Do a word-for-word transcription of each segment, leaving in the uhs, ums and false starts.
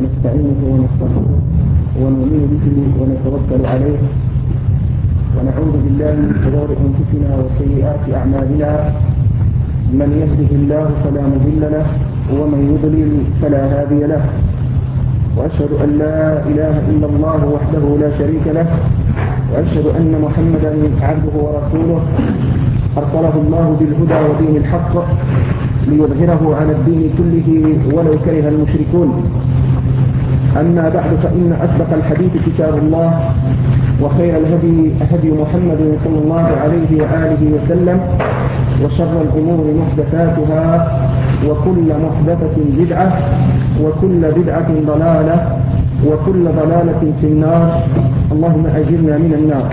نستعينه ونستغفره ونؤمن به ونتوكل عليه ونعوذ بالله من شرور أنفسنا وسيئات أعمالنا. من يهده الله فلا مضل له ومن يضلل فلا هادي له، وأشهد أن لا إله إلا الله وحده لا شريك له، وأشهد أن محمدا عبده ورسوله أرسله الله بالهدى ودين الحق ليظهره على الدين كله ولو كره المشركون. أما بعد، فإن أصدق الحديث كتاب الله، وخير الهدي هدي محمد صلى الله عليه وآله وسلم، وشر الأمور محدثاتها، وكل محدثة بدعة، وكل بدعة ضلالة، وكل ضلالة في النار. اللهم أجرنا من النار.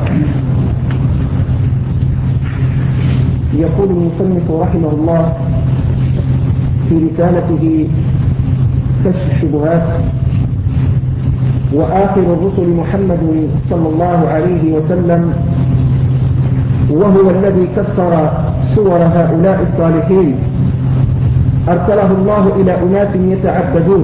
يقول المصنف رحمه الله في رسالته كشف الشبهات: وآخر الرسل محمد صلى الله عليه وسلم، وهو الذي كسر صور هؤلاء الصالحين، أرسله الله إلى أناس يتعبدون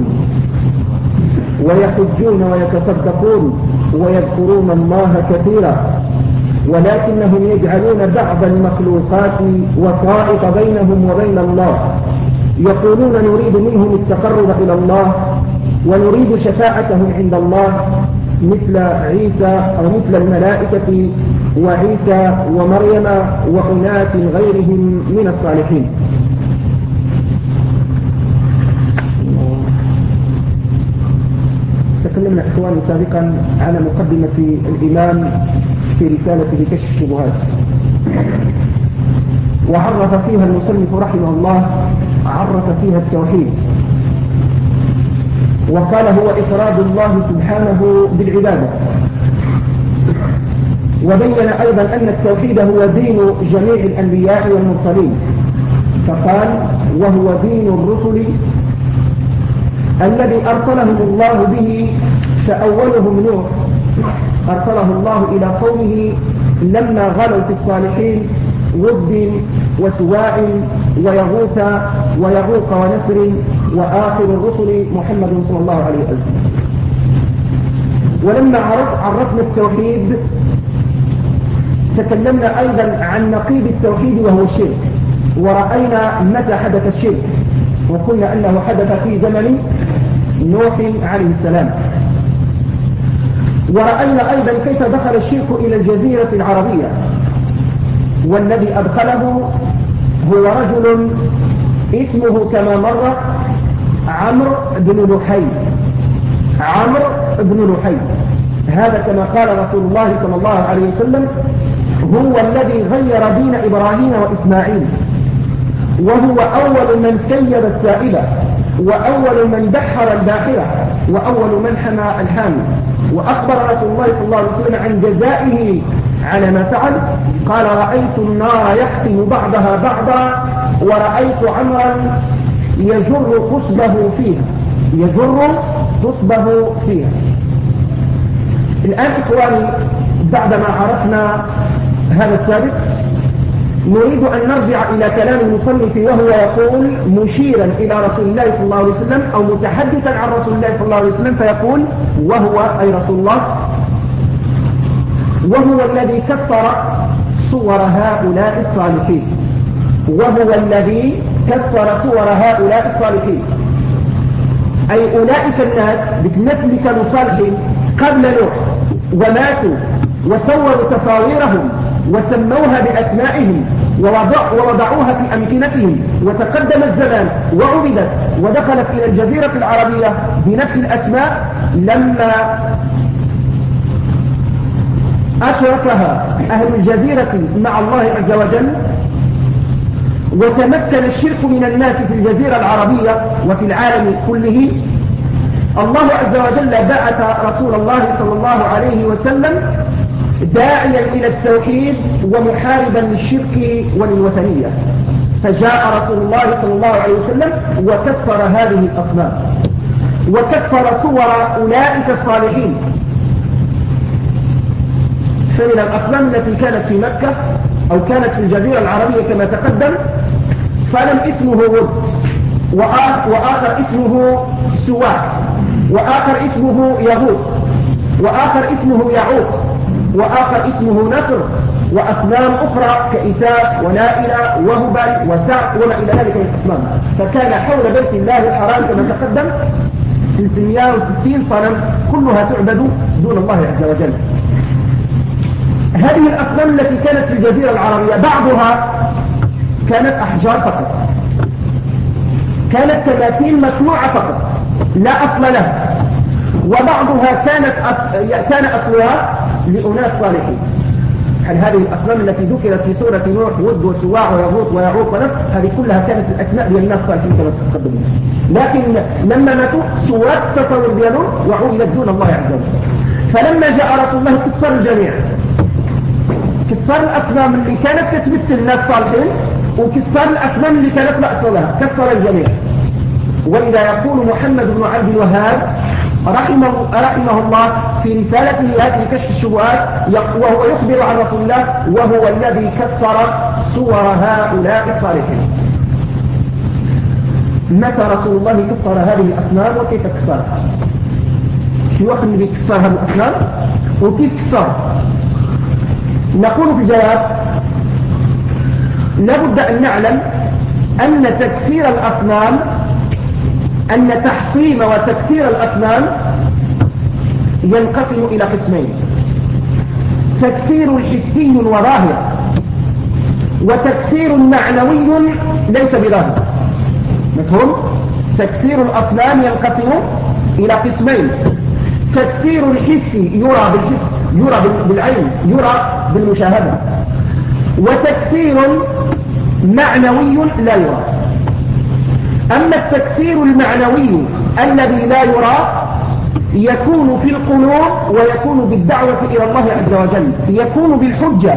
ويحجون ويتصدقون ويذكرون الله كثيرا، ولكنهم يجعلون بعض المخلوقات وسائط بينهم وبين الله، يقولون نريد منهم التقرب إلى الله ونريد شفاعتهم عند الله، مثل عيسى أو مثل الملائكة وعيسى ومريم وأناس غيرهم من الصالحين. تكلمنا إخواني سابقا على مقدمة الإمام في رسالته كشف الشبهات، وعرف فيها المصنف رحمه الله عرف فيها التوحيد، وقال هو إفراد الله سبحانه بالعبادة، وبين أيضا أن التوحيد هو دين جميع الأنبياء والمرسلين، فقال وهو دين الرسل الذي أرسلهم الله به، فأولهم نوح أرسله الله إلى قومه لما غلوا في الصالحين ود وسواع ويغوث ويعوق ونسر، وآخر الرسل محمد صلى الله عليه وسلم. ولما عرفنا التوحيد تكلمنا أيضا عن نقيض التوحيد وهو الشرك، ورأينا متى حدث الشرك، وقلنا أنه حدث في زمن نوح عليه السلام. ورأينا أيضا كيف دخل الشرك إلى الجزيرة العربية، والذي أدخله هو رجل اسمه كما مر عمرو بن لحي عمرو بن لحي هذا كما قال رسول الله صلى الله عليه وسلم هو الذي غير دين إبراهيم وإسماعيل، وهو أول من سيب السائبة، وأول من بحر الباحرة، وأول من حمى الحامي. وأخبر رسول الله صلى الله عليه وسلم عن جزائه على ما فعل، قال رأيت النار يحتم بعضها بعضا، ورأيت عمرا يجر قصبه فيها يجر قصبه فيها. الآن إخواني، بعدما عرفنا هذا السابق، نريد أن نرجع إلى كلام المصنف، وهو يقول مشيرا إلى رسول الله صلى الله عليه وسلم، أو متحدثا عن رسول الله صلى الله عليه وسلم، فيقول وهو أي رسول الله وهو الذي كسر صور هؤلاء الصالحين وهو الذي كسر صور هؤلاء الصالحين أي أولئك الناس بالنسل كانوا صالحين قبل نوح وماتوا، وصوروا تصاويرهم وسموها بأسمائهم ووضعوها في أمكنتهم، وتقدم الزمان وعبدت ودخلت إلى الجزيرة العربية بنفس الأسماء. لما أشركها أهل الجزيرة مع الله عز وجل، وتمكن الشرك من الناس في الجزيرة العربية وفي العالم كله، الله عز وجل بعث رسول الله صلى الله عليه وسلم داعيا إلى التوحيد ومحاربا للشرك وللوثنية، فجاء رسول الله صلى الله عليه وسلم وكسر هذه الأصنام، وكسر صور أولئك الصالحين. فمن الأصنام التي كانت في مكة أو كانت في الجزيرة العربية كما تقدم صنم اسمه ود، وآخر اسمه سواع، وآخر اسمه يغوث، وآخر اسمه يعوق، وآخر اسمه نصر، وأصنام أخرى كإساء ونائلة وهبل وسعد وما إلى ذلك من الأصنام. فكان حول بيت الله الحرام كما تقدم ثلاثمائة وستين صنم كلها تعبد دون الله عز وجل. هذه الأصنام التي كانت في الجزيرة العربية بعضها كانت أحجار فقط، كانت تماثيل مصنوعة فقط لا أصل لها، وبعضها كانت أص... كان أصلها لأناس صالحين. هل هذه الأصنام التي ذكرت في سورة نوح ود وسواع ويغوث ويعوق ونصر هذه كلها كانت الأسماء للناس الصالحين كما تقدمون، لكن لما ماتوا سوات تصور بينهم وعبدت دون الله عز وجل. فلما جاء رسول الله كسر الجميع، كسر الأصنام اللي كانت تتمثل الناس الصالحين وكسر الأصنام اللي كانت لا أصل لها، كسر الجميع. وإذا يقول محمد بن عبد الوهاب رحمه, رحمه الله في رسالته هذه كشف الشبهات وهو يخبر عن رسول الله وهو الذي كسر صور هؤلاء الصالحين. متى رسول الله كسر هذه الأصنام وكيف كسرها؟ في وقت النبي كسر هذه الأصنام وكيف كسر؟ نقول في الجواب لابد أن نعلم أن تكسير الأصنام أن تحطيم وتكسير الأصنام ينقسم إلى قسمين: تكسير حسي وظاهر، وتكسير معنوي ليس بظاهر. مفهوم؟ تكسير الأصنام ينقسم إلى قسمين: تكسير الحسي يرى بالحس، يرى بالعين، يرى بالمشاهدة، وتكسير معنوي لا يرى. أما التكسير المعنوي الذي لا يرى يكون في القلوب ويكون بالدعوة إلى الله عز وجل، يكون بالحجة.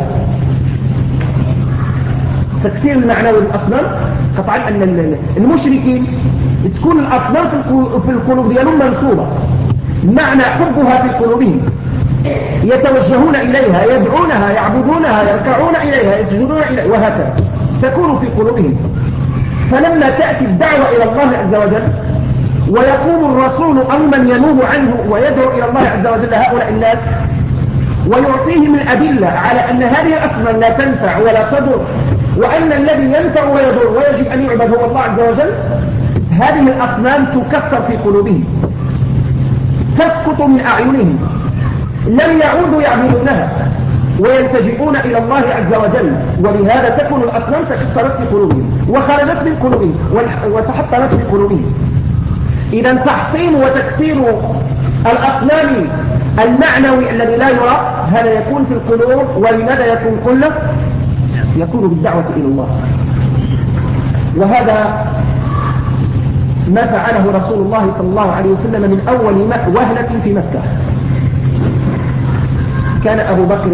التكسير المعنوي للأصنام قطعا أن المشركين تكون الأصنام في القلوب ديالهم منصوبة، معنى حبها في قلوبهم، يتوجهون إليها، يدعونها، يعبدونها، يركعون إليها، يسجدون إليها، وهكذا تكون في قلوبهم. فلما تأتي الدعوة إلى الله عز وجل ويقوم الرسول أو من ينوب عنه ويدعو إلى الله عز وجل هؤلاء الناس ويعطيهم الأدلة على أن هذه الأصنام لا تنفع ولا تضر، وأن الذي ينفع ويضر ويجب أن يعبد هو الله عز وجل، هذه الأصنام تكسر في قلوبهم، تسقط من أعينهم، لم يعودوا يعبدونها ويلتجئون إلى الله عز وجل. ولهذا تكون الأصنام تكسرت في قلوبهم وخرجت من قلوبهم وتحطمت في قلوبهم. إذا تحطيم وتكسير الأصنام المعنوي الذي لا يرى هذا يكون في القلوب. ولماذا يكون كله؟ يكون بالدعوة إلى الله. وهذا ما فعله رسول الله صلى الله عليه وسلم من أول وهلة في مكة. كان أبو بكر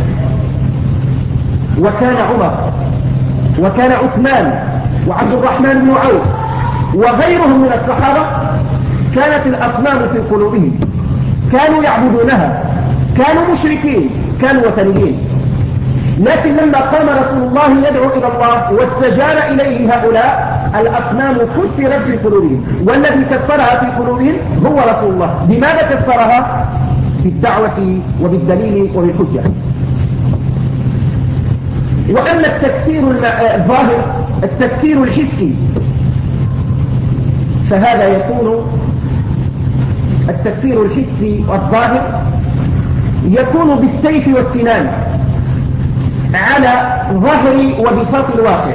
وكان عمر وكان عثمان وعبد الرحمن بن عوف وغيرهم من الصحابة كانت الأصنام في قلوبهم، كانوا يعبدونها، كانوا مشركين، كانوا وثنيين. لكن لما قام رسول الله يدعو إلى الله واستجار إليه هؤلاء الأصنام كسرت في قلوبهم، والذي كسرها في قلوبهم هو رسول الله. بماذا كسرها؟ بالدعوة وبالدليل وبالحجة. وأما التكسير الظاهر التكسير الحسي فهذا يكون التكسير الحسي والظاهر يكون بالسيف والسنان على ظهر وبساط الواقع.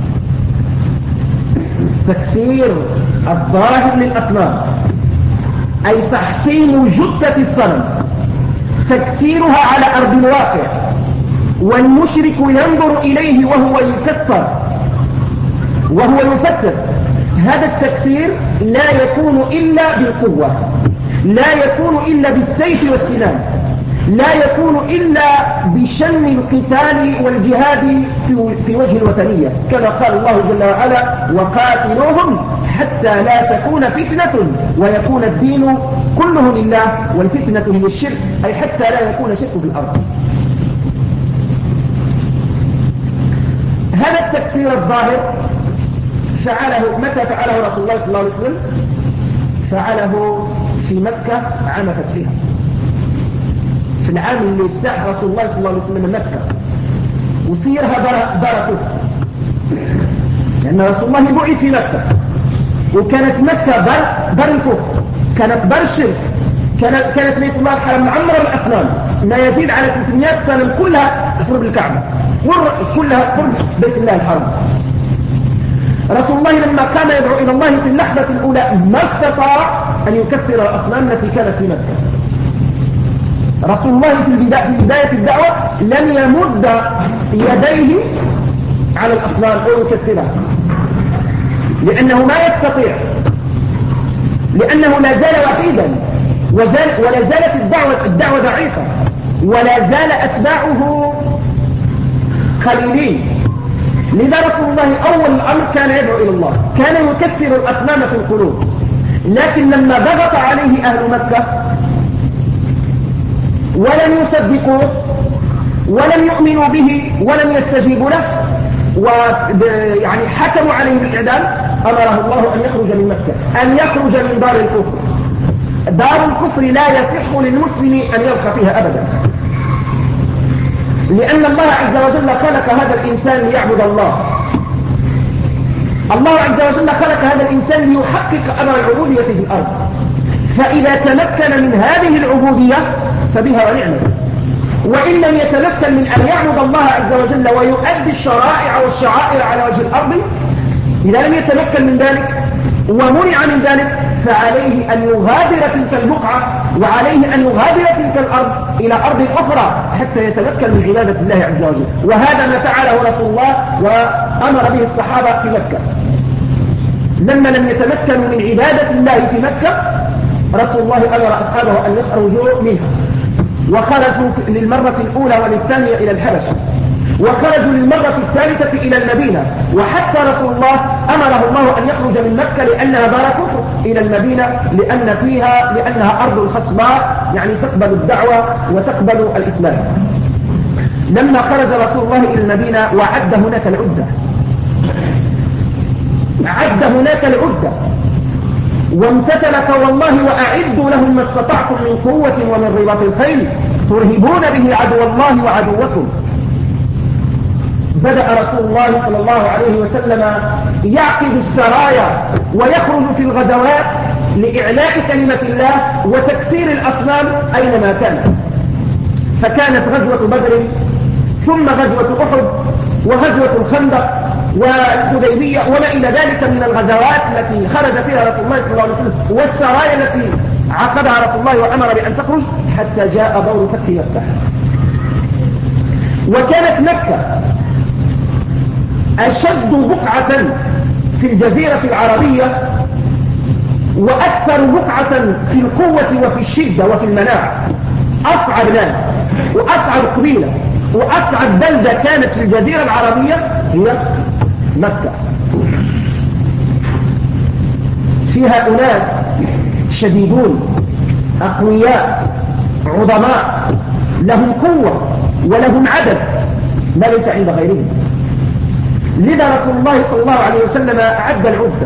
تكسير الظاهر للأصنام أي تحطيم جثة الصنم، تكسيرها على أرض الواقع، والمشرك ينظر إليه وهو يكسر وهو يفتت. هذا التكسير لا يكون إلا بالقوة، لا يكون إلا بالسيف والسنان، لا يكون إلا بشن القتال والجهاد في وجه الوثنية، كما قال الله جل وعلا: وقاتلوهم حتى لا تكون فتنة ويكون الدين كله لله والفتنة هي الشرك، أي حتى لا يكون شرك في الأرض. هذا التكسير الظاهر فعله متى فعله رسول الله صلى الله عليه وسلم؟ فعله في مكة عام فتحها، في العام اللي افتح رسول الله صلى الله عليه وسلم مكة وصيرها دار كفر، لأن رسول الله بعث في مكة وكانت مكة دار الكفر، كانت دار الشرك، كانت كانت بيت الله الحرام معمرة بالأصنام، ما يزيد على ثلاثمائة سنة كلها قرب الكعبة، كلها قرب بيت الله الحرام. رسول الله لما كان يدعو إلى الله في اللحظة الأولى ما استطاع أن يكسر الأصنام التي كانت في مكة. رسول الله في البداية, في بداية الدعوة لم يمد يديه على الأصنام أو يكسرها، لأنه ما يستطيع، لأنه لا زال وحيدا وزال ولا زالت الدعوة, الدعوة ضعيفة ولا زال أتباعه قليلين. لذا رسول الله أول الأمر كان يدعو إلى الله، كان يكسر الأصنام في القلوب، لكن لما ضغط عليه أهل مكة ولم يصدقوه ولم يؤمنوا به ولم يستجيبوا له ويعني حكموا عليه بالإعدام، أمره الله أن يخرج من مكة، أن يخرج من دار الكفر. دار الكفر لا يصح للمسلم أن يبقى فيها أبدا، لأن الله عز وجل خلق هذا الإنسان ليعبد الله. الله عز وجل خلق هذا الإنسان ليحقق أمر العبودية في الأرض، فإذا تمكن من هذه العبودية فبها ونعمت، وإن لم يتمكن من أن يعبد الله عز وجل ويؤدي الشرائع والشعائر على وجه الأرض، إذا لم يتمكن من ذلك ومنع من ذلك فعليه أن يغادر تلك البقعة وعليه أن يغادر تلك الأرض إلى أرض أخرى حتى يتمكن من عبادة الله عز وجل. وهذا ما فعله رسول الله وأمر به الصحابة في مكة. لما لم يتمكنوا من عبادة الله في مكة رسول الله أمر أصحابه أن يخرجوا منها، وخرجوا للمرة الأولى وللثانية إلى الحبشة، وخرجوا للمرة الثالثة إلى المدينة، وحتى رسول الله أمره الله أن يخرج من مكة لأنها دار كفر إلى المدينة، لأن فيها لأنها أرض الخصباء، يعني تقبل الدعوة وتقبل الإسلام. لما خرج رسول الله إلى المدينة وعد هناك العدة، عد هناك العدة وامتثلك والله وأعدوا لهم ما استطعتم من قوة ومن رباط الخيل ترهبون به عدو الله وعدوكم. بدأ رسول الله صلى الله عليه وسلم يعقد السرايا ويخرج في الغزوات لإعلاء كلمة الله وتكسير الأصنام أينما كانت. فكانت غزوة بدر ثم غزوة أحد وغزوة الخندق والحديبية وما إلى ذلك من الغزوات التي خرج فيها رسول الله صلى الله عليه وسلم، والسرايا التي عقدها رسول الله وأمر بأن تخرج حتى جاء دور فتح مكة. وكانت مكة أشد بقعة في الجزيرة العربية وأكثر بقعة في القوة وفي الشدة وفي المناعة. أصعب ناس وأصعب قبيلة وأصعب بلدة كانت في الجزيرة العربية هي مكة. فيها أناس شديدون أقوياء عظماء لهم قوة ولهم عدد ما ليس عند غيرهم. لذا رسول الله صلى الله عليه وسلم أعد العدة.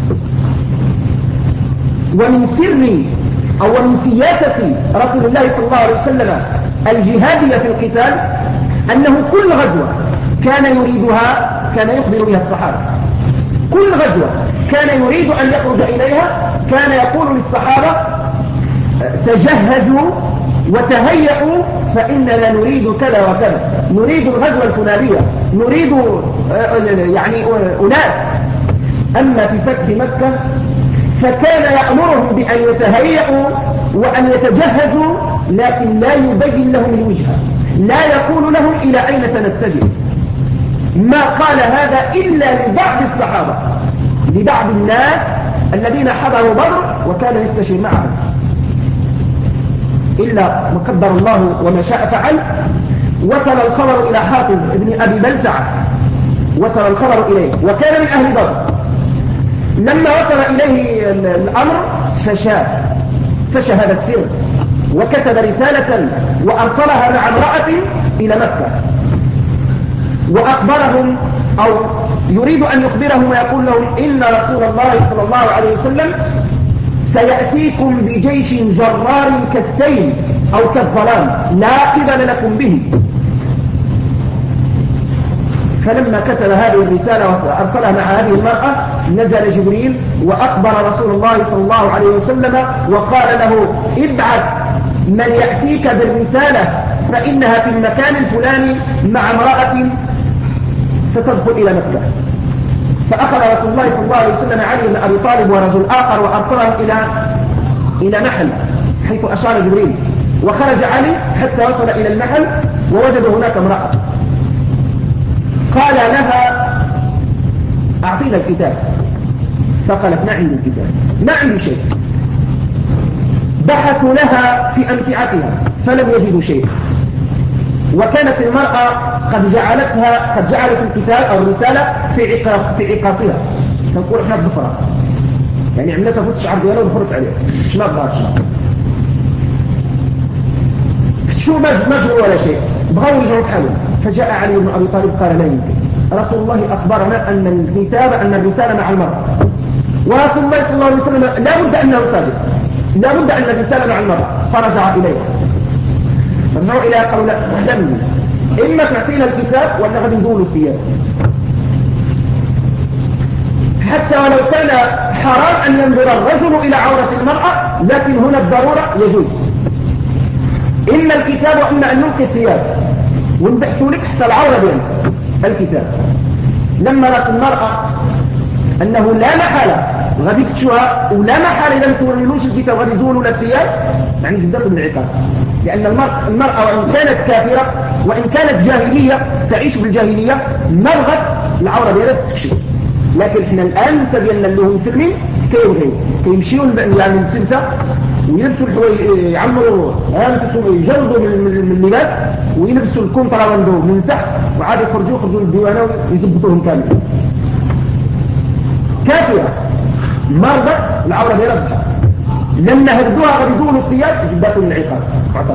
ومن سر أو من سياسة رسول الله صلى الله عليه وسلم الجهادية في القتال أنه كل غزوة كان يريدها كان يخبر بها الصحابة. كل غزوة كان يريد أن يخرج إليها كان يقول للصحابة تجهزوا وتهيئوا فإننا نريد كذا وكذا، نريد الغزوة الفلانية، نريد يعني أناس. أما في فتح مكة فكان يأمرهم بأن يتهيئوا وأن يتجهزوا، لكن لا يبين لهم الوجهة، لا يقول لهم إلى أين سنتجه. ما قال هذا إلا لبعض الصحابة، لبعض الناس الذين حضروا بدر وكان يستشير معهم، إلا ما قدر الله وما شاء فعل. وصل الخبر إلى حاتم ابن أبي بلتعة، وصل الخبر إليه وكان من أهل بدر. لما وصل إليه الأمر فشى فشى هذا السر وكتب رسالة وأرسلها مع امرأة إلى مكة وأخبرهم أو يريد أن يخبرهم ويقول لهم إن رسول الله صلى الله عليه وسلم سيأتيكم بجيش جرار كالسيل أو كالظلام لا قبل لكم به. فلما كتب هذه الرسالة وأرسلها مع هذه المرأة نزل جبريل وأخبر رسول الله صلى الله عليه وسلم وقال له ابعث من يأتيك بالرسالة فإنها في المكان الفلاني مع امرأة ستدخل إلى مكة. فأخذ رسول الله صلى الله عليه وسلم علي بن أبي طالب ورجل آخر وأرسلهم إلى إلى نحل حيث أشار جبريل، وخرج علي حتى وصل إلى النحل ووجد هناك امرأة. قال لها أعطينا الكتاب، فقالت ما عندي الكتاب، ما عندي شيء. بحثوا لها في أمتعتها فلم يجدوا شيء، وكانت المرأة قد جعلتها قد جعلت الكتاب أو الرسالة في عقاص في عقاصها، تنقول احنا بضفرة، يعني عملتها فوت الشعر ديالها ودخلت عليه مش ما بغاها الشعر شو مجروا ولا شيء، بغاوا يرجعوا حالهم. فجاء علي بن أبي طالب قال لا يمكن، رسول الله أخبرنا أن الكتاب أن الرسالة مع المرأة، ورسول الله صلى الله عليه وسلم لا بد أنه صادق، لا بد أن الرسالة مع المرأة. فرجع إليها، رجعوا إليها قالوا لا احلمني، إما تعطينا الكتاب ولا غادي نزولوا الثياب، حتى ولو كان حرام أن ينظر الرجل إلى عورة المرأة، لكن هنا الضرورة يجوز، إما الكتاب وإما أن نلقي الثياب ونبحثوا لك حتى العورة ديالك الكتاب. لما رأت المرأة أنه لا محالة غادي تشوها ولا محالة إذا ما توريلوش الكتاب غادي يزولوا الثياب، يعني جدته بالعقاص، لأن المرأة, المرأة وإن كانت كافرة وإن كانت جاهلية تعيش بالجاهلية ما بغت العورة ديالها تكشف. لكن احنا الآن تبين لهم مسلمين كيبغيو كيمشيوا يعني السبتة ويلبسوا الحوايج، يعمروا هانتهم يجردوا من اللباس ويلبسوا الكونتراواندو من تحت وعاد يخرجوا يخرجوا للديوانة ويزبطوهم كامل. كافرة مرضت العورة ديالها بحال، لما هدوها غادي يزولوا الثياب جداتهم العقاص معتقد.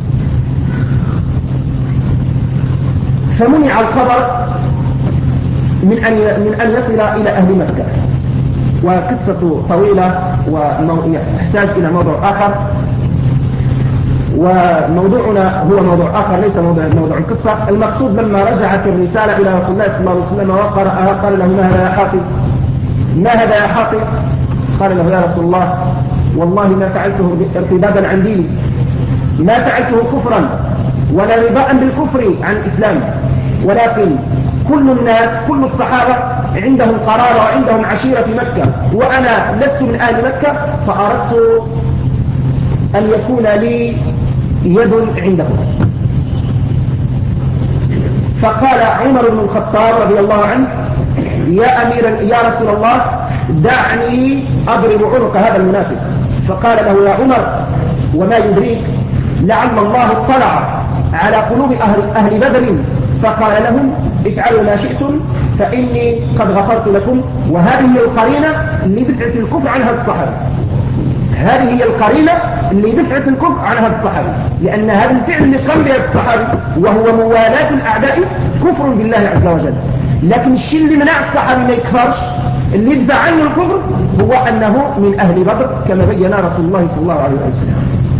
فمنع الخبر من أن من أن يصل إلى أهل مكة، وقصة طويلة وتحتاج إلى موضوع آخر، وموضوعنا هو موضوع آخر ليس موضوع موضوع القصة. المقصود لما رجعت الرسالة إلى رسول الله صلى الله عليه وسلم وقرأها قال له ما هذا يا حاطب، ما هذا يا حاطب؟ قال له يا رسول الله والله ما فعلته ارتدادا عن ديني، ما فعلته كفرا ولا رضاء بالكفر عن الإسلام، ولكن كل الناس كل الصحابة عندهم قرار وعندهم عشيرة في مكة، وأنا لست من أهل مكة، فأردت أن يكون لي يد عندهم. فقال عمر بن الخطاب رضي الله عنه يا أمير يا رسول الله دعني أضرب عنق هذا المنافق. فقال له يا عمر وما يدريك لعل الله اطلع على قلوب أهل, أهل بدر فقال لهم افعلوا ما شئتم فإني قد غفرت لكم. وهذه هي القرينة اللي دفعت الكفر عن هذا الصحابي، هذه هي القرينة اللي دفعت الكفر عن هذا الصحابي، لأن هذا الفعل اللي قام به الصحابي وهو موالاة الأعداء كفر بالله عز وجل. لكن الشيء اللي منع الصحابي ما يكفرش اللي يدفع عنه الكفر هو أنه من أهل بدر كما بين رسول الله صلى الله عليه وسلم.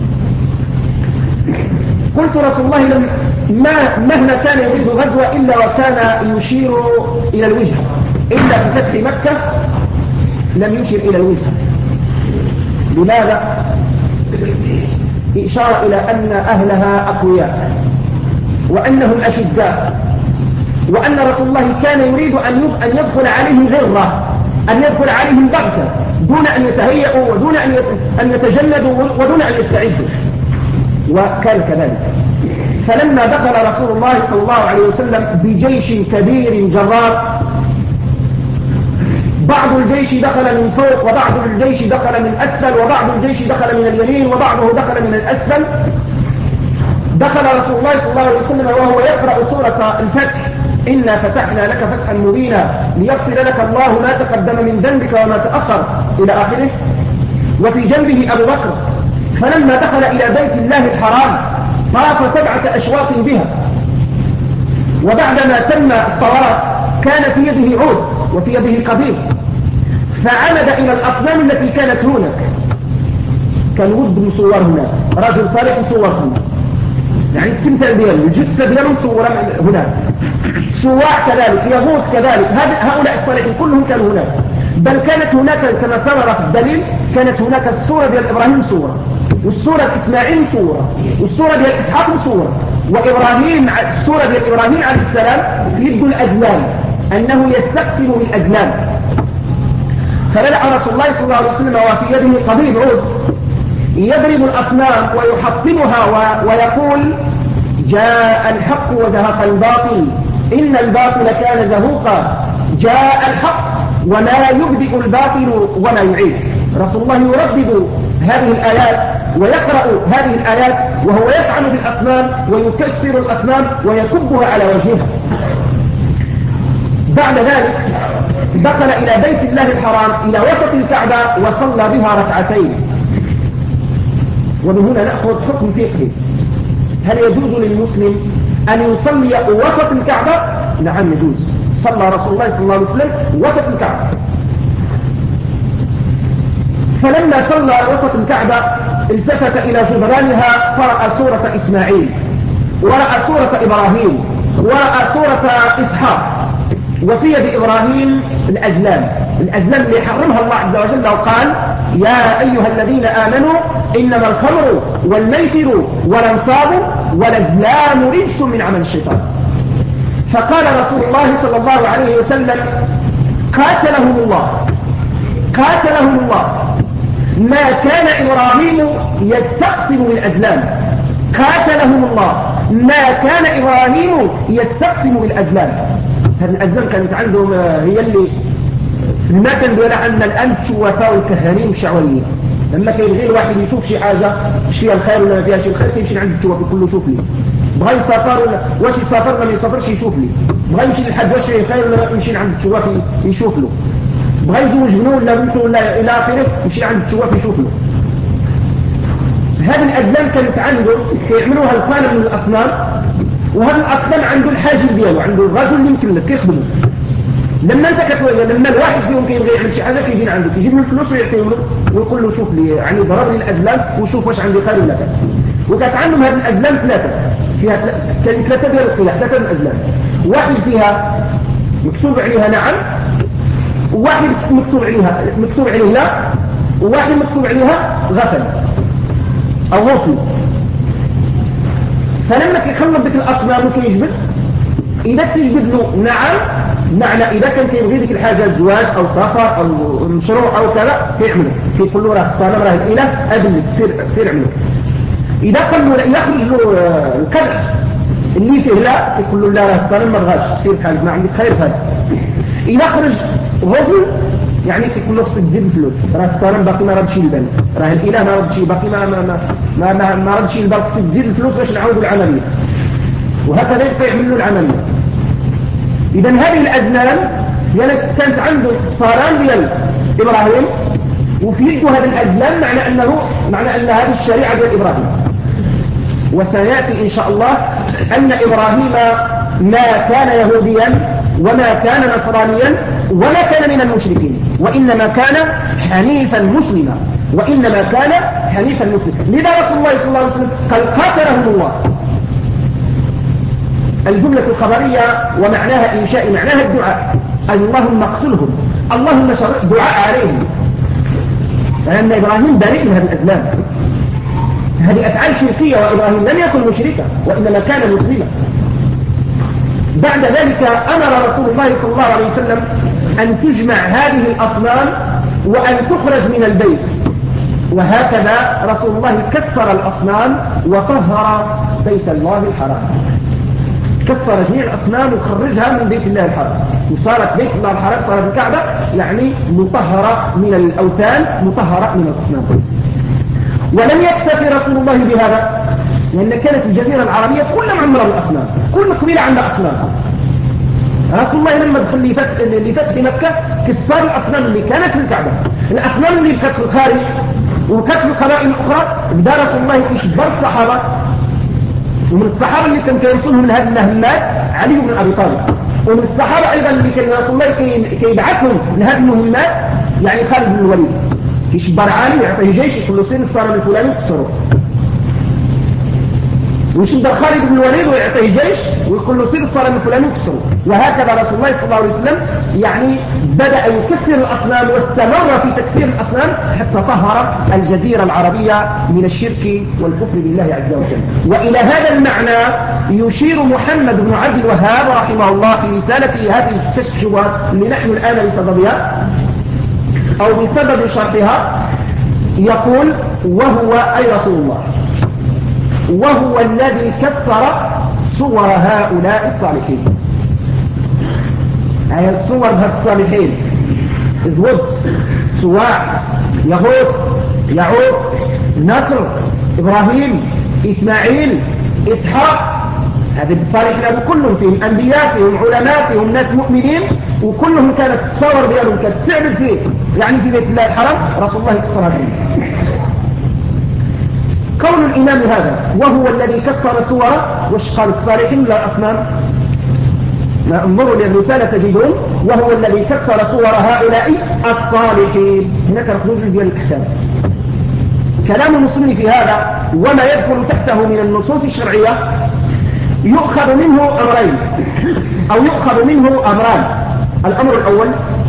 قلت رسول الله لم ما مهما كان يريد غزوة إلا وكان يشير إلى الوجهة، إلا في فتح مكة لم يشير إلى الوجهة. لماذا؟ إشارة إلى أن أهلها أقوياء وأنهم أشداء، وأن رسول الله كان يريد أن يدخل عليهم غرة، أن يدخل عليهم بغتة دون أن يتهيئوا ودون أن يتجندوا ودون أن يستعدوا، وكان كذلك. فلما دخل رسول الله صلى الله عليه وسلم بجيش كبير جرار، بعض الجيش دخل من فوق وبعض الجيش دخل من أسفل وبعض الجيش دخل من اليمين وبعضه دخل من الأسفل. دخل رسول الله صلى الله عليه وسلم وهو يقرأ سورة الفتح إنا فتحنا لك فتحا مبينا ليغفر لك الله ما تقدم من ذنبك وما تأخر إلى آخره، وفي جنبه أبو بكر. فلما دخل إلى بيت الله الحرام طاف سبعة أشواط بها، وبعدما تم الطواف كان في يده عود وفي يده قضيب، فعمد إلى الأصنام التي كانت هناك كان ود مصور هناك، رجل صالح مصور هناك، يعني التمثال دياله الجثة دياله مصورة هناك، السواع كذلك، يغوث كذلك، هؤلاء الصالحين كلهم كانوا هناك. بل كانت هناك كما سمر في الدليل، كانت هناك الصورة ديال إبراهيم صورة، والصورة إسماعيل صورة، والصورة ديال إسحاق صورة، وإبراهيم الصورة ديال إبراهيم عليه السلام في يد الأزلام، أنه يستقسم بالأزلام. فلدع رسول الله صلى الله عليه وسلم وفي يده قضيب عود يضرب الأصنام ويحطمها ويقول جاء الحق وزهق الباطل إن الباطل كان زهوقا، جاء الحق ولا يبدئ الباطل ولا يعيد. رسول الله يردد هذه الآيات ويقرأ هذه الآيات وهو يفعل بالأصنام ويكسر الأصنام ويكبها على وجهها. بعد ذلك دخل إلى بيت الله الحرام إلى وسط الكعبة وصلى بها ركعتين. ومن هنا نأخذ حكم فقهي، هل يجوز للمسلم أن يصلي وسط الكعبة؟ نعم يجوز. صلى رسول الله صلى الله عليه وسلم وسط الكعبة. فلما صلى وسط الكعبة التفت إلى جدرانها فرأى صورة إسماعيل، ورأى صورة إبراهيم، ورأى صورة إسحاق، وفي يد إبراهيم الأزلام، الأزلام اللي حرمها الله عز وجل وقال يا أيها الذين آمنوا إنما الخمر والميسر والأنصاب والأزلام رجس من عمل الشيطان. فقال رسول الله صلى الله عليه وسلم قاتلهم الله قاتلهم الله ما كان إبراهيم يستقسم بالأزلام، قاتلهم الله ما كان إبراهيم يستقسم بالأزلام. هذه الأزلام كانت عندهم هي اللي في المكان ديالها عندنا الآن الشوافة والكهانين والشعوذيين. لما كيبغي الواحد يشوف شي حاجة واش فيها الخير ولا ما فيها شي الخير كيمشي عند الشوافي كله شوف لي، بغى يسافر ولا واش يسافر ولا ما يسافرش يشوف لي، بغى يمشي للحج واش فيه خير ولا يمشي عند الشوافي يشوف له، بغى يزوج بنو ولا بنته ولا إلى آخره يمشي عند الشوافي يشوف له. هذه الأزلام كانت عنده يعملوها الخالق من الأصنام، وهذا الأصنام عنده الحاجب ديالو، عنده الرجل اللي يمكن لك يخدمه. لما انت كتوجه لما الواحد فيهم كيبغي يعمل شي حاجه كيجي عندك يجيب له الفلوس ويعطيه له ويقول له شوف لي يعني ضرب لي الازلام وشوف واش عندي خير ولا لا. وكانت عندهم هذه الازلام ثلاثه، فيها كان ثلاثه ديال القياس، ثلاثه الازلام، واحد فيها مكتوب عليها نعم، وواحد مكتوب عليها مكتوب عليه لا، وواحد مكتوب عليها غفل او غفل. فلما كيخلط ديك الاصنام وكيجبد، اذا تجبد له نعم معنى إذا كان كيبغي ديك الحاجة الزواج أو سفر أو مشروع أو كذا كيعمله، كيقول له راه الصنم راه الإله أدلك سير سير عمله. إذا قال له يخرج له القدح اللي فيه لا يقول له لا راه الصنم ما بغاش سير بحالك ما عندك خير في هذا. إذا خرج غفل يعني كيقول له خصك تزيد الفلوس، راه الصنم باقي ما ردش البال، راه الإله ما ردش باقي ما ما ما ما, ما ردش البال، خصك تزيد الفلوس باش نعاودوا العملية. وهكذا يبقى يعمل له العملية. إذن هذه الأزلام يعني كانت عنده الصالان ديال إبراهيم وفي يده هذا الأزلام، معنى أنه معنى أن هذه الشريعة ديال إبراهيم. وسيأتي إن شاء الله أن إبراهيم ما كان يهوديا وما كان نصرانيا وما كان من المشركين، وإنما كان حنيفا مسلما، وإنما كان حنيفا مسلما. لذا رسول الله صلى الله عليه وسلم قال قاتلهم الله. الجملة الخبرية ومعناها إنشاء، معناها الدعاء، اللهم اقتلهم، اللهم شرع دعاء عليهم، لأن إبراهيم بريء من هذه الأزلام. هذه أفعال شركية، وإبراهيم لم يكن مشركا وإنما كان مسلما. بعد ذلك أمر رسول الله صلى الله عليه وسلم أن تجمع هذه الأصنام وأن تخرج من البيت. وهكذا رسول الله كسر الأصنام وطهر بيت الله الحرام، كسر جميع الأصنام وخرجها من بيت الله الحرام، وصارت بيت الله الحرام صارت الكعبة يعني مطهرة من الأوثان، مطهرة من الأصنام. ولم يكتفي رسول الله بهذا، لأن كانت الجزيرة العربية كلها معمرة بالأصنام، كل قبيلة عندها أصنام. رسول الله لما دخل لفتح, لفتح مكة كسر الأصنام اللي كانت في الكعبة، الأصنام اللي كانت في الخارج وكانت في القبائل الأخرى. بدأ رسول الله يشبر الصحابة، ومن الصحابة اللي كان كيرسلهم من هذه المهمات علي بن أبي طالب، ومن الصحابة أيضا اللي كان رسول الله كيبعثهم من هذه المهمات يعني خالد بن الوليد. يشبر عالي ويعطيه جيش يقول له سير الصنم الفلاني وكسره، ويشبر خالد بن الوليد ويعطيه جيش ويقول له سير الصنم الفلاني وكسره. وهكذا رسول الله صلى الله عليه وسلم يعني بدأ يكسر الأصنام واستمر في تكسير الأصنام حتى طهر الجزيرة العربية من الشرك والكفر بالله عز وجل. وإلى هذا المعنى يشير محمد بن عبد الوهاب رحمه الله في رسالته هذه كشف الشبهات اللي نحن الآن بصددها أو بسبب شرحها، يقول وهو أي رسول الله وهو الذي كسر صور هؤلاء الصالحين. هي الصور هؤلاء الصالحين زود سواع يغوث يعوق نصر إبراهيم إسماعيل إسحاق، هذه الصالحين هذو كلهم فيهم أنبياء فيهم علماء فيهم ناس مؤمنين، وكلهم كانت تصور ديالهم كانت تعبد فيه يعني في بيت الله الحرام رسول الله كسرها فيه. كون الإمام هذا وهو الذي كسر صوره وش قال الصالحين لا الأصنام؟ انظروا للرسالة تجدون وهو الذي كسر صور هؤلاء الصالحين. هناك خروج ديال الأحكام. كلام المسلم في هذا وما يدخل تحته من النصوص الشرعية يؤخذ منه أمرين أو يؤخذ منه أمران. الأمر الأول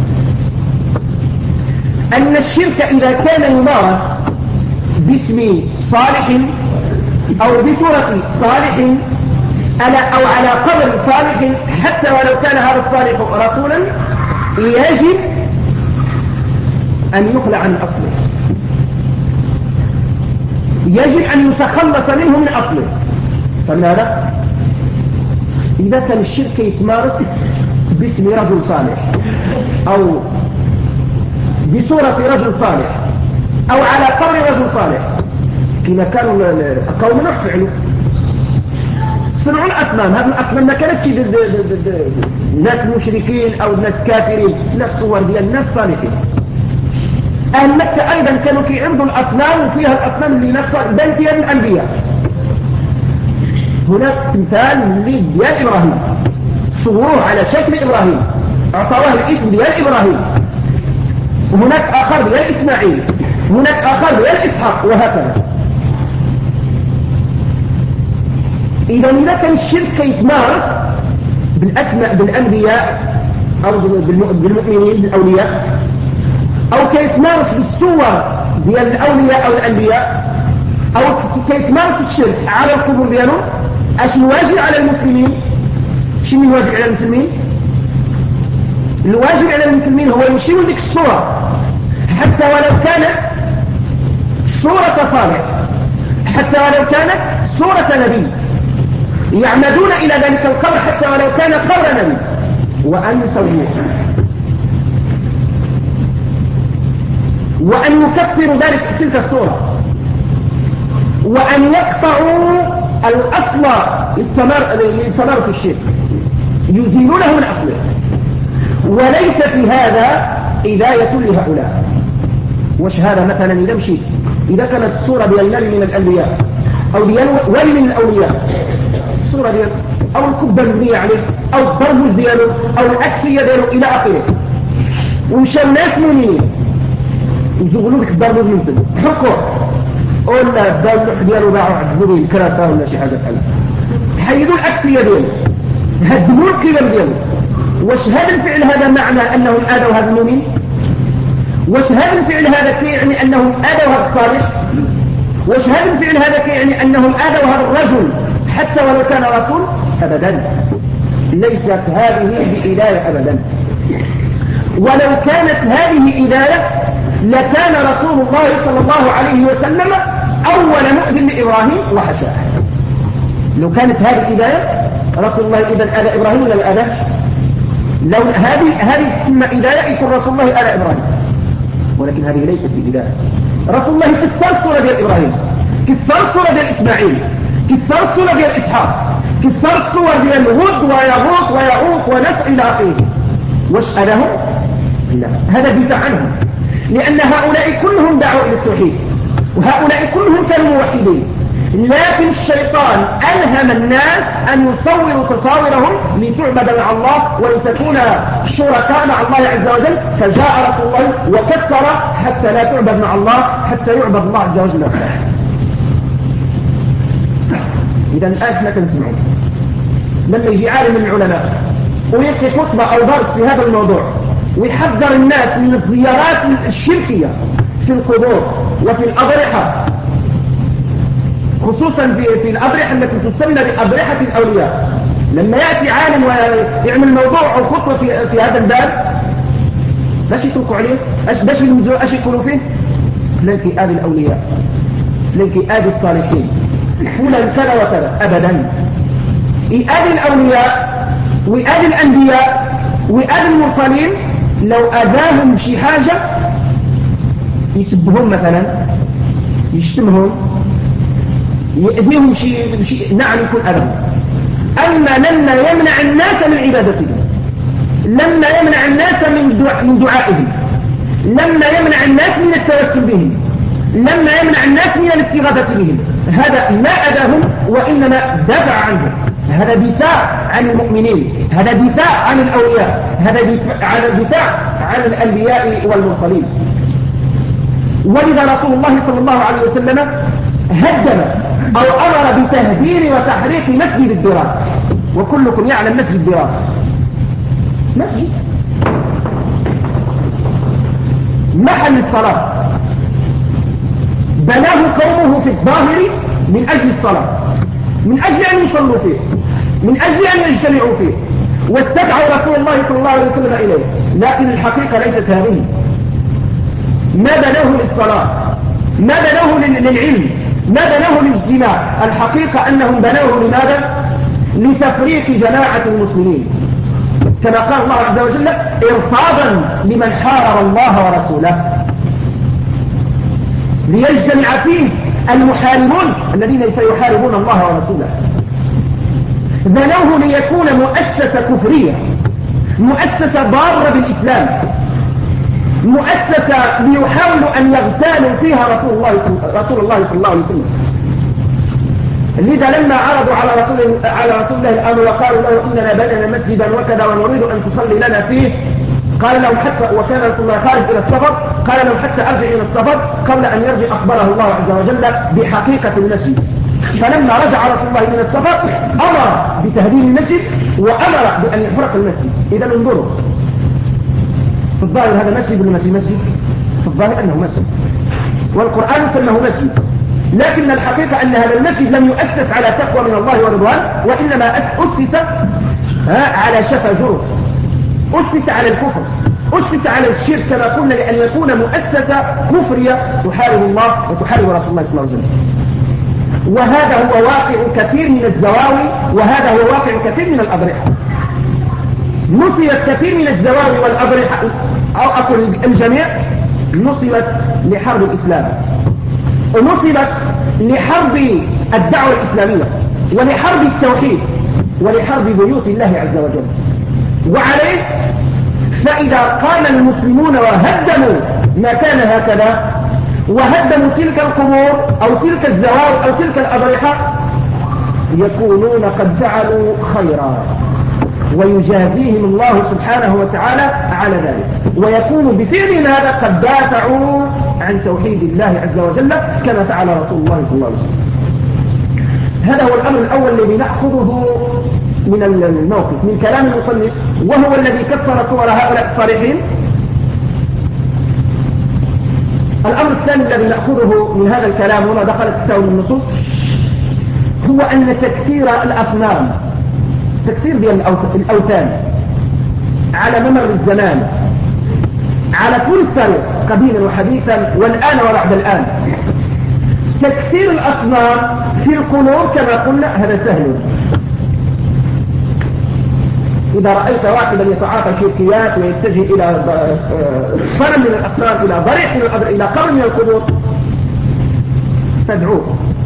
أن الشرك إذا كان يمارس باسم صالح أو بصورة صالح أو على قدر صالح حتى ولو كان هذا الصالح رسولا يجب أن يخلع عن أصله، يجب أن يتخلص منه من أصله. فماذا؟ إذا كان الشرك يتمارس باسم رجل صالح أو بصورة رجل صالح أو على قدر رجل صالح كما كانوا قوم نوح فعلوا صنعوا الأصنام. هذه الأصنام ما كانتش ناس مشركين أو ناس كافرين، ناس صور ديال الناس صالحين. أهل مكة أيضا كانوا كيعبدوا الأصنام وفيها الأصنام اللي ناس بل فيها من الأنبياء. هناك تمثال اللي ديال إبراهيم صوروه على شكل إبراهيم أعطوه الاسم ديال إبراهيم، وهناك آخر ديال إسماعيل، هناك آخر ديال إسحاق، وهكذا. إذا إذا كان الشرك يتمارس بالأسماء بالأنبياء أو بالمؤمنين بالأولياء أو كيتمارس بالصور ديال الأولياء أو الأنبياء أو كيتمارس الشرك على القبور ديالهم، أش الواجب على المسلمين؟ شنو الواجب على المسلمين؟ الواجب على المسلمين هو يشيروا لك الصورة حتى ولو كانت صورة صالح، حتى ولو كانت صورة نبي، يعمدون إلى ذلك القبر حتى ولو كان قبر نبي، وأن يسووه وأن يكسروا ذلك تلك الصورة وأن يقطعوا الأصل للتمارس الشرك، يزيلونه من أصله. وليس في هذا إداية لهؤلاء. وش هذا؟ مثلا إذا مشيت إذا كانت الصورة ديال نبي من الأنبياء أو ديال ولي من الأولياء، الصورة ديال أو الكبة المبنية عليه أو الضربوز دياله أو الأكسية دياله إلى آخره، ومشاو ناس مؤمنين يزغلوا لك الضربوز من تم حركوه ولا داو اللوح دياله باعوا عدلوا به الكراسة ولا شي حاجة بحالها، حيدوا الأكسية دياله هدموا القبر دياله. واش هذا الفعل هذا معنى أنهم آذوا هذا المؤمن؟ واش هذا الفعل هذا كيعني أنهم آذوا هذا الصالح؟ واش هذا الفعل هذا كيعني أنهم آذوا هذا الرجل حتى ولو كان رسول؟ أبدا، ليست هذه بإداية أبدا. ولو كانت هذه إداية لكان رسول الله صلى الله عليه وسلم أول مؤذن لإبراهيم وحشاه. لو كانت هذه إداية رسول الله إذن آذى إبراهيم ولا لا آذاه؟ لو هذه هذه تسمى إداية يكون رسول الله آل إبراهيم، ولكن هذه ليست بإداية. رسول الله كسر الصورة ديال إبراهيم، كسر الصورة ديال إسماعيل، كسر الصورة ديال إسحاق، كسر الصور ديال هود ويغوث ويعوق ونسر إلى آخره. واش أذاهم؟ لا، هذا دفاع عنهم، لأن هؤلاء كلهم دعوا إلى التوحيد وهؤلاء كلهم كانوا موحدين، لكن الشيطان ألهم الناس أن يصوروا تصاورهم لتعبد مع الله ولتكون شركاء مع الله عز وجل، فجاء رسول الله وكسر حتى لا تعبد مع الله، حتى يعبد الله عز وجل. إذا الآن احنا كنسمعون لما يجي عالم من العلماء ويلقي خطبة أو درس في هذا الموضوع ويحذر الناس من الزيارات الشركية في القبور وفي الأضرحة، خصوصا في, في الأضرحة التي تسمى بأضرحة الأولياء، لما يأتي عالم ويعمل موضوع أو خطوة في, في هذا الباب باش يطلقوا عليه، باش يلمزوا، اش يقولوا فيه؟ فلان كي آذي الأولياء، فلان كي آذي الصالحين، فلان كذا وكذا. أبدا، يآذي الأولياء ويآذي الأنبياء ويآذي المرسلين لو أذاهم بشي حاجة يسبهم مثلا، يشتمهم، يأذيهم شيء بشي، نعم يكون أذى. أما لما يمنع الناس من عبادتهم، لما يمنع الناس من دعاء من دعائهم، لما يمنع الناس من التوسل بهم، لما يمنع الناس من الاستغاثة بهم، هذا ما أذاهم وإنما دفع عنهم. هذا دفاع عن المؤمنين، هذا دفاع عن الأولياء، هذا دفاع عن الأنبياء والمرسلين. ولذا رسول الله صلى الله عليه وسلم هدم أو أمر بتهدير وتحريق مسجد الدرار. وكلكم يعلم مسجد الدرار، مسجد محل الصلاة، بناه قومه في الظاهر من أجل الصلاة، من أجل أن يصلوا فيه، من أجل أن يجتمعوا فيه، واستدعوا رسول الله صلى الله عليه وسلم إليه. لكن الحقيقة ليست هذه. ما بنوه للصلاة، ما بنوه للعلم، ما بنوه للاجتماع. الحقيقة أنهم بنوه لماذا؟ لتفريق جماعة المسلمين، كما قال الله عز وجل: إرصادا لمن حارب الله ورسوله، ليجتمع فيه المحاربون الذين سيحاربون الله ورسوله. بنوه ليكون مؤسسة كفرية، مؤسسة ضارة بالإسلام، مؤسسة ليحاولوا أن يغتالوا فيها رسول الله رسول الله صلى الله عليه وسلم. لذا لما عرضوا على رسول على رسول الله الأمر وقالوا له: إننا بنينا مسجدا وكذا ونريد أن تصلي لنا فيه، قال لهم حتى، وكان رسول الله خارج إلى السفر، قال لهم حتى أرجع من السفر. قبل أن يرجع أخبره الله عز وجل بحقيقة المسجد. فلما رجع رسول الله من السفر أمر بتهديم المسجد وأمر بأن يحرق المسجد. إذا انظروا، في الظاهر هذا مسجد ولا مسجد؟ مسجد في الظاهر أنه مسجد، والقرآن سماه مسجد، لكن الحقيقة أن هذا المسجد لم يؤسس على تقوى من الله ورضوان، وإنما أسس على شفا جرس، أسس على الكفر، أسس على الشرك كما قلنا، لأن يكون مؤسسة كفرية تحارب الله وتحارب رسول الله صلى الله عليه وسلم. وهذا هو واقع كثير من الزواوي، وهذا هو واقع كثير من الأضرحة. نصبت كثير من الزواوي والأضرحة، أو أقول الجميع، نصبت لحرب الإسلام، ونصبت لحرب الدعوة الإسلامية، ولحرب التوحيد، ولحرب بيوت الله عز وجل. وعليه فإذا قام المسلمون وهدموا ما كان هكذا، وهدموا تلك القبور أو تلك الزواج أو تلك الأضرحة، يكونون قد فعلوا خيرا، ويجازيهم الله سبحانه وتعالى على ذلك، ويكون بفعلهم هذا قد دافعوا عن توحيد الله عز وجل كما فعل رسول الله صلى الله عليه وسلم. هذا هو الأمر الأول الذي نأخذه من الموقف من كلام المصنف، وهو الذي كسر صور هؤلاء الصالحين. الأمر الثاني الذي نأخذه من هذا الكلام وما دخلت تحته من النصوص، هو أن تكسير الأصنام، تكسير الأوثان على ممر الزمان، على كل التاريخ قديما وحديثا والآن وبعد الآن، تكسير الأصنام في القلوب كما قلنا هذا سهل. إذا رأيت واحدا يتعاطى شركيات ويتجه إلى صنم من الأصنام، إلى ضريح من الأبر، إلى قرن من القبور، فادعوه،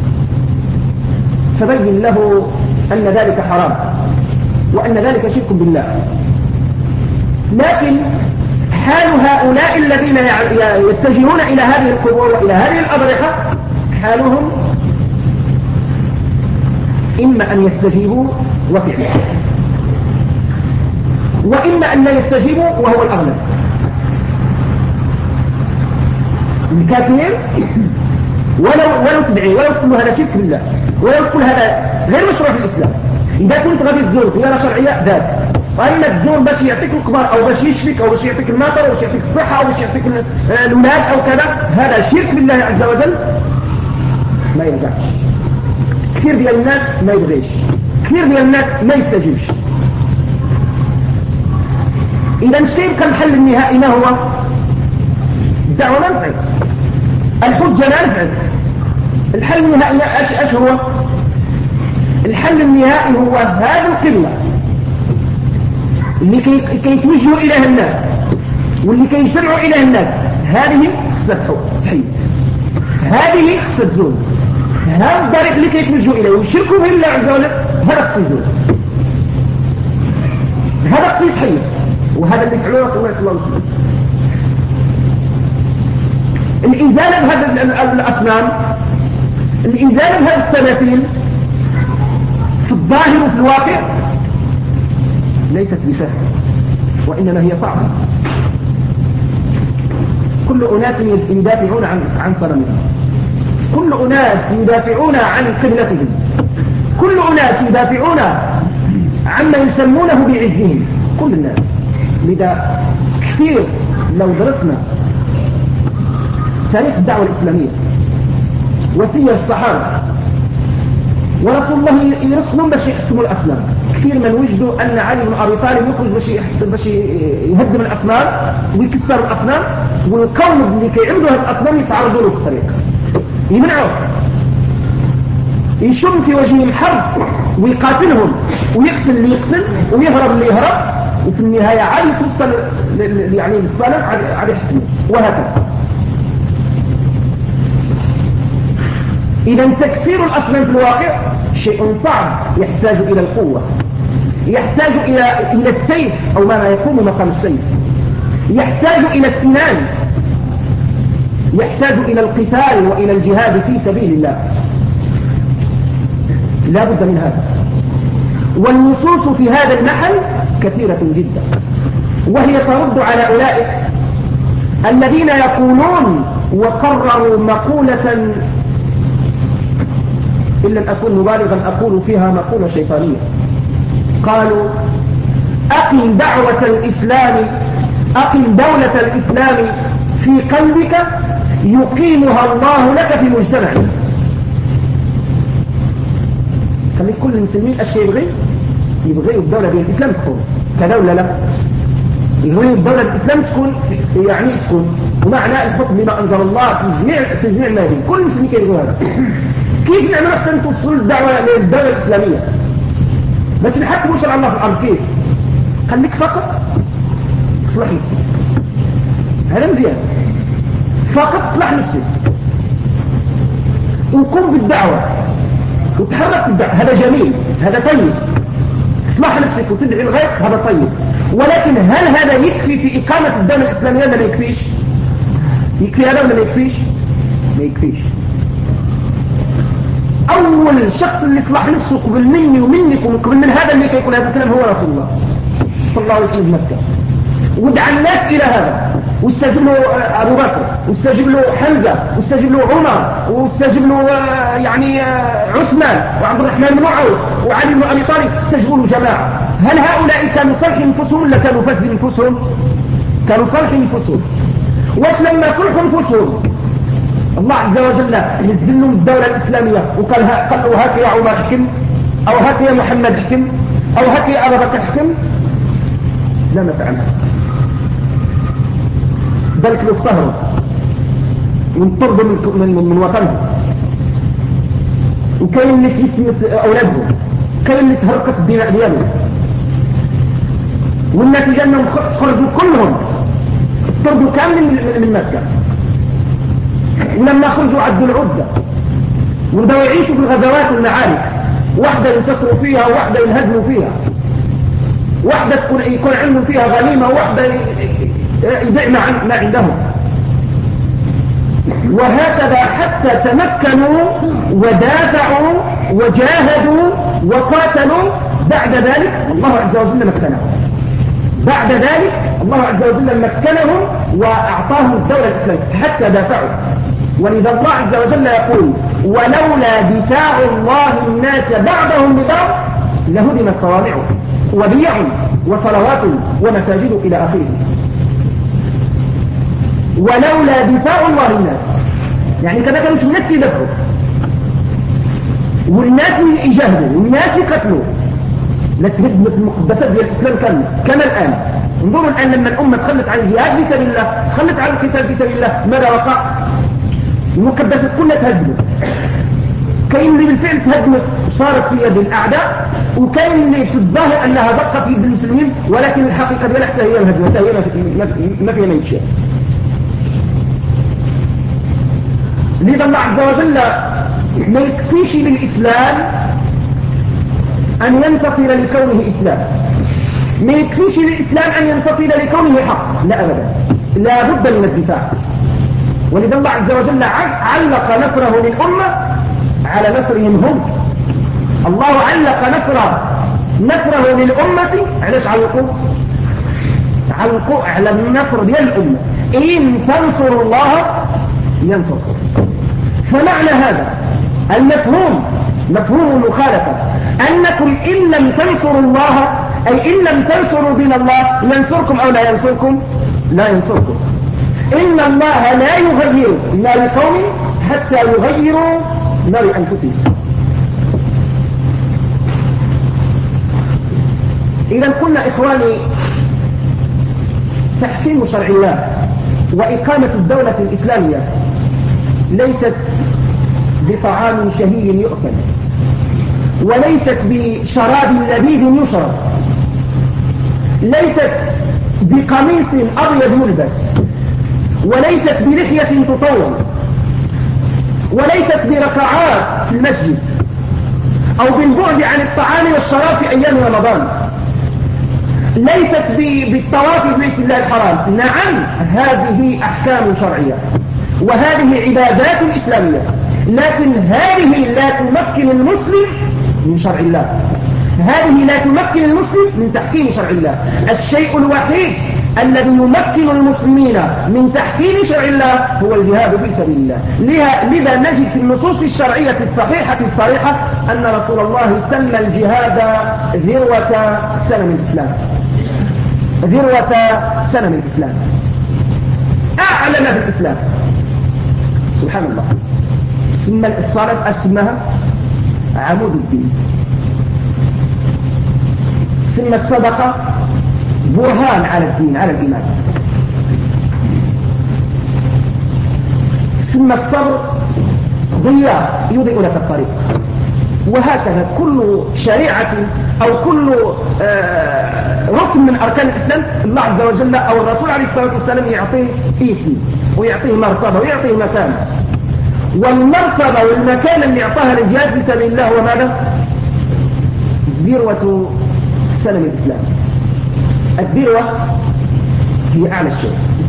فبين له أن ذلك حرام وأن ذلك شرك بالله. لكن حال هؤلاء الذين يتجهون إلى هذه القبور وإلى هذه الأضرحة، حالهم إما أن يستجيبوا وفعلا، وإما أن لا يستجيبوا وهو الأغلب. الكافرين ولو ولو تدعي ولو تقول هذا شرك بالله، ولو تقول هذا غير مشروع في الإسلام، إذا كنت غادي تزور زيارة شرعية ذات، وإما تزور باش يعطيك الكبار أو باش يشفيك أو باش يعطيك المطر أو باش يعطيك الصحة أو باش يعطيك الأولاد أو كذا، هذا شرك بالله عز وجل ما يرجعش. كثير ديال الناس ما يبغيش، كثير ديال الناس ما يستجيبش. إذا نشتي يبقى الحل النهائي ما هو؟ الدعوة ما نفعت، الحجة ما نفعت، الحل النهائي ايش ايش هو؟ الحل النهائي هو هذه القبلة اللي كيتوجهوا إليها الناس واللي كيجتمعوا إليها الناس، هذه خصها تحيد، هذه خصها تزول، هذا الطريق اللي كيتوجهوا إليه ويشركوا به الله عز وجل هذا خصها يزول، هذا خصها يتحيد، وهذا اللي فعلوه رسول الله صلى الله عليه وسلم. الإزالة بهذا الأصنام، الإزالة بهذا التماثيل في الظاهر وفي الواقع ليست بسهلة، وإنما هي صعبة. كل أناس يدافعون عن عن صنمهم، كل أناس يدافعون عن قبلتهم، كل أناس يدافعون عما يسمونه بعزهم، كل الناس. لذا كثير لو درسنا تاريخ الدعوة الإسلامية وسير الصحابة ورسول الله يرسلون باش يحكموا الأصنام، كثير من وجدوا أن علي بن أبي طالب يخرج باش باش يهدم الأصنام ويكسر الأصنام، والقوم اللي كيعبدوا هذه الأصنام يتعرضوا له في الطريق يمنعوه، يشم في وجههم حرب ويقاتلهم ويقتل اللي يقتل ويهرب اللي يهرب، وفي النهاية عادي توصل يعني للصنم عادي يحكمه، وهكذا. إذا تكسير الأصنام في الواقع شيء صعب، يحتاج إلى القوة، يحتاج إلى إلى السيف أو ما يقوم مقام السيف، يحتاج إلى السنان، يحتاج إلى القتال وإلى الجهاد في سبيل الله، لا بد من هذا. والنصوص في هذا المحل كثيرة جدا، وهي ترد على أولئك الذين يقولون وقرروا مقولة إن لم أكن مبالغا أقول فيها مقولة شيطانية، قالوا أقم دعوة الإسلام، أقم دولة الإسلام في قلبك يقيمها الله لك في مجتمعك. خلي كل المسلمين أشكي يبغي يبغي الدولة دي الإسلام تكون كدولة لا، يبغي الدولة الإسلام تكون يعني تكون ومعنى الحكم بما أنزل الله في جميع في جميع ما يبغي، كل المسلمين يبغوا هذا. كيف نعمل أحسن توصل الدعوة للدولة الإسلامية بس نحكموا شرع الله في الأرض؟ كيف؟ خليك فقط تصلح نفسك، هذا مزيان، فقط تصلح نفسك وقم بالدعوة وتحرك في الدعوة، هذا جميل، هذا طيب، تصلح نفسك وتدعي الغير، هذا طيب. ولكن هل هذا يكفي في إقامة الدولة الإسلامية ولا ما يكفيش؟ يكفي هذا ولا ما يكفيش؟ ما يكفيش. أول شخص اللي صلح نفسه قبل مني ومنكم وقبل من هذا اللي كيقول هذا الكلام هو رسول الله صلى الله عليه وسلم مكة، ودعا الناس إلى هذا، واستجب له أبو بكر، واستجب له حمزة، واستجب له عمر، واستجب له يعني عثمان وعبد الرحمن بن عوف وعلي بن أبي طالب، استجبوا له جماعة. هل هؤلاء كانوا صلح انفسهم ولا كانوا فاسد انفسهم؟ كانوا صلح انفسهم. واسلمنا صلح انفسهم، الله عز وجل نزل لهم الدولة الإسلامية وقال ها قال له هاك يا عمر احكم، أو هاك يا محمد احكم، أو هاك يا أبا بكر احكم، لا ما فعلها، بل كانوا افتهروا وانطردوا من, من, من وطنهم، وكاين اللي تيتمت أولادهم، كاين اللي تهرقت الدماء ديالهم، والنتيجة أنهم خرجوا كلهم اطردوا كامل من, من مكة. ولما خرجوا عدوا العدة وبدأوا يعيشوا في الغزوات والمعارك، واحدة ينتصروا فيها وواحدة ينهزموا فيها، واحدة تكون يكون عندهم فيها غنيمة وواحدة يبيع ما عندهم، وهكذا حتى تمكنوا ودافعوا وجاهدوا وقاتلوا بعد ذلك الله عز وجل مكنهم بعد ذلك الله عز وجل مكنهم وأعطاهم الدولة الإسلامية حتى دافعوا. ولذا الله عز وجل يقول ولولا دفاع الله الناس بعضهم ببعض لهدمت صوامع وبيع وصلوات ومساجد إلى آخره. ولولا دفاع الله الناس يعني كذا كانوا الناس يدفعوا والناس يجاهدوا والناس يقتلوا لتهدمت المقدسات ديال الإسلام كاملة كما الآن. انظروا الآن لما الأمة تخلت عن الجهاد في سبيل الله تخلت عن القتال في سبيل الله ماذا وقع؟ المقدسات كلها تهدمت. كاين اللي بالفعل تهدمت وصارت في يد الأعداء وكاين اللي في الظاهر أنها دقة في يد المسلمين ولكن الحقيقة ديالها حتى هي الهدمة حتى هي ما فيها ما يتشاف. لذا الله عز وجل ما يكفيش للإسلام أن ينتصر لكونه إسلام ما يكفيش للإسلام أن ينتصر لكونه حق لا أبدا لا بد من الدفاع. ولذا الله عز وجل علق نصره للأمة على نصرهم هم. الله علق نصره نصره للأمة علاش علقوا علقوا على النصر ديال الأمة إن تنصروا الله ينصركم. فمعنى هذا المفهوم مفهوم المخالفة أنكم إن لم تنصروا الله أي إن لم تنصروا دين الله ينصركم أو لا ينصركم لا ينصركم. إن الله لا يغير ما لقوم حتى يغيروا ما لأنفسهم. إذا قلنا إخواني تحكيم شرع الله وإقامة الدولة الإسلامية ليست بطعام شهي يؤكل وليست بشراب لذيذ يشرب ليست بقميص أبيض يلبس وليست بلحية تطول وليست بركعات في المسجد أو بالبعد عن الطعام والشراب في أيام رمضان ليست بالطواف ببيت الله الحرام. نعم هذه أحكام شرعية وهذه عبادات إسلامية لكن هذه لا تمكن المسلم من شرع الله هذه لا تمكن المسلم من تحكيم شرع الله. الشيء الوحيد الذي يمكن المسلمين من تحكيم شرع الله هو الجهاد في سبيل الله. لذا نجد في النصوص الشرعية الصحيحة الصريحة أن رسول الله سمى الجهاد ذروة سنم الإسلام ذروة سنم الإسلام أعلن في الإسلام سبحان الله. سمى الصلاة اسمها عمود الدين سمى الصدقة برهان على الدين على الإيمان سمى الصبر ضياء يضيء لك الطريق. وهكذا كل شريعة أو كل ركن من أركان الإسلام الله عز وجل أو الرسول عليه الصلاة والسلام يعطيه اسم ويعطيه مرتبة ويعطيه مكان. والمرتبة والمكان اللي اعطاها للجهاد في سبيل الله هو ماذا؟ ذروة سنم الإسلام. الذروة هي أعلى الشيء.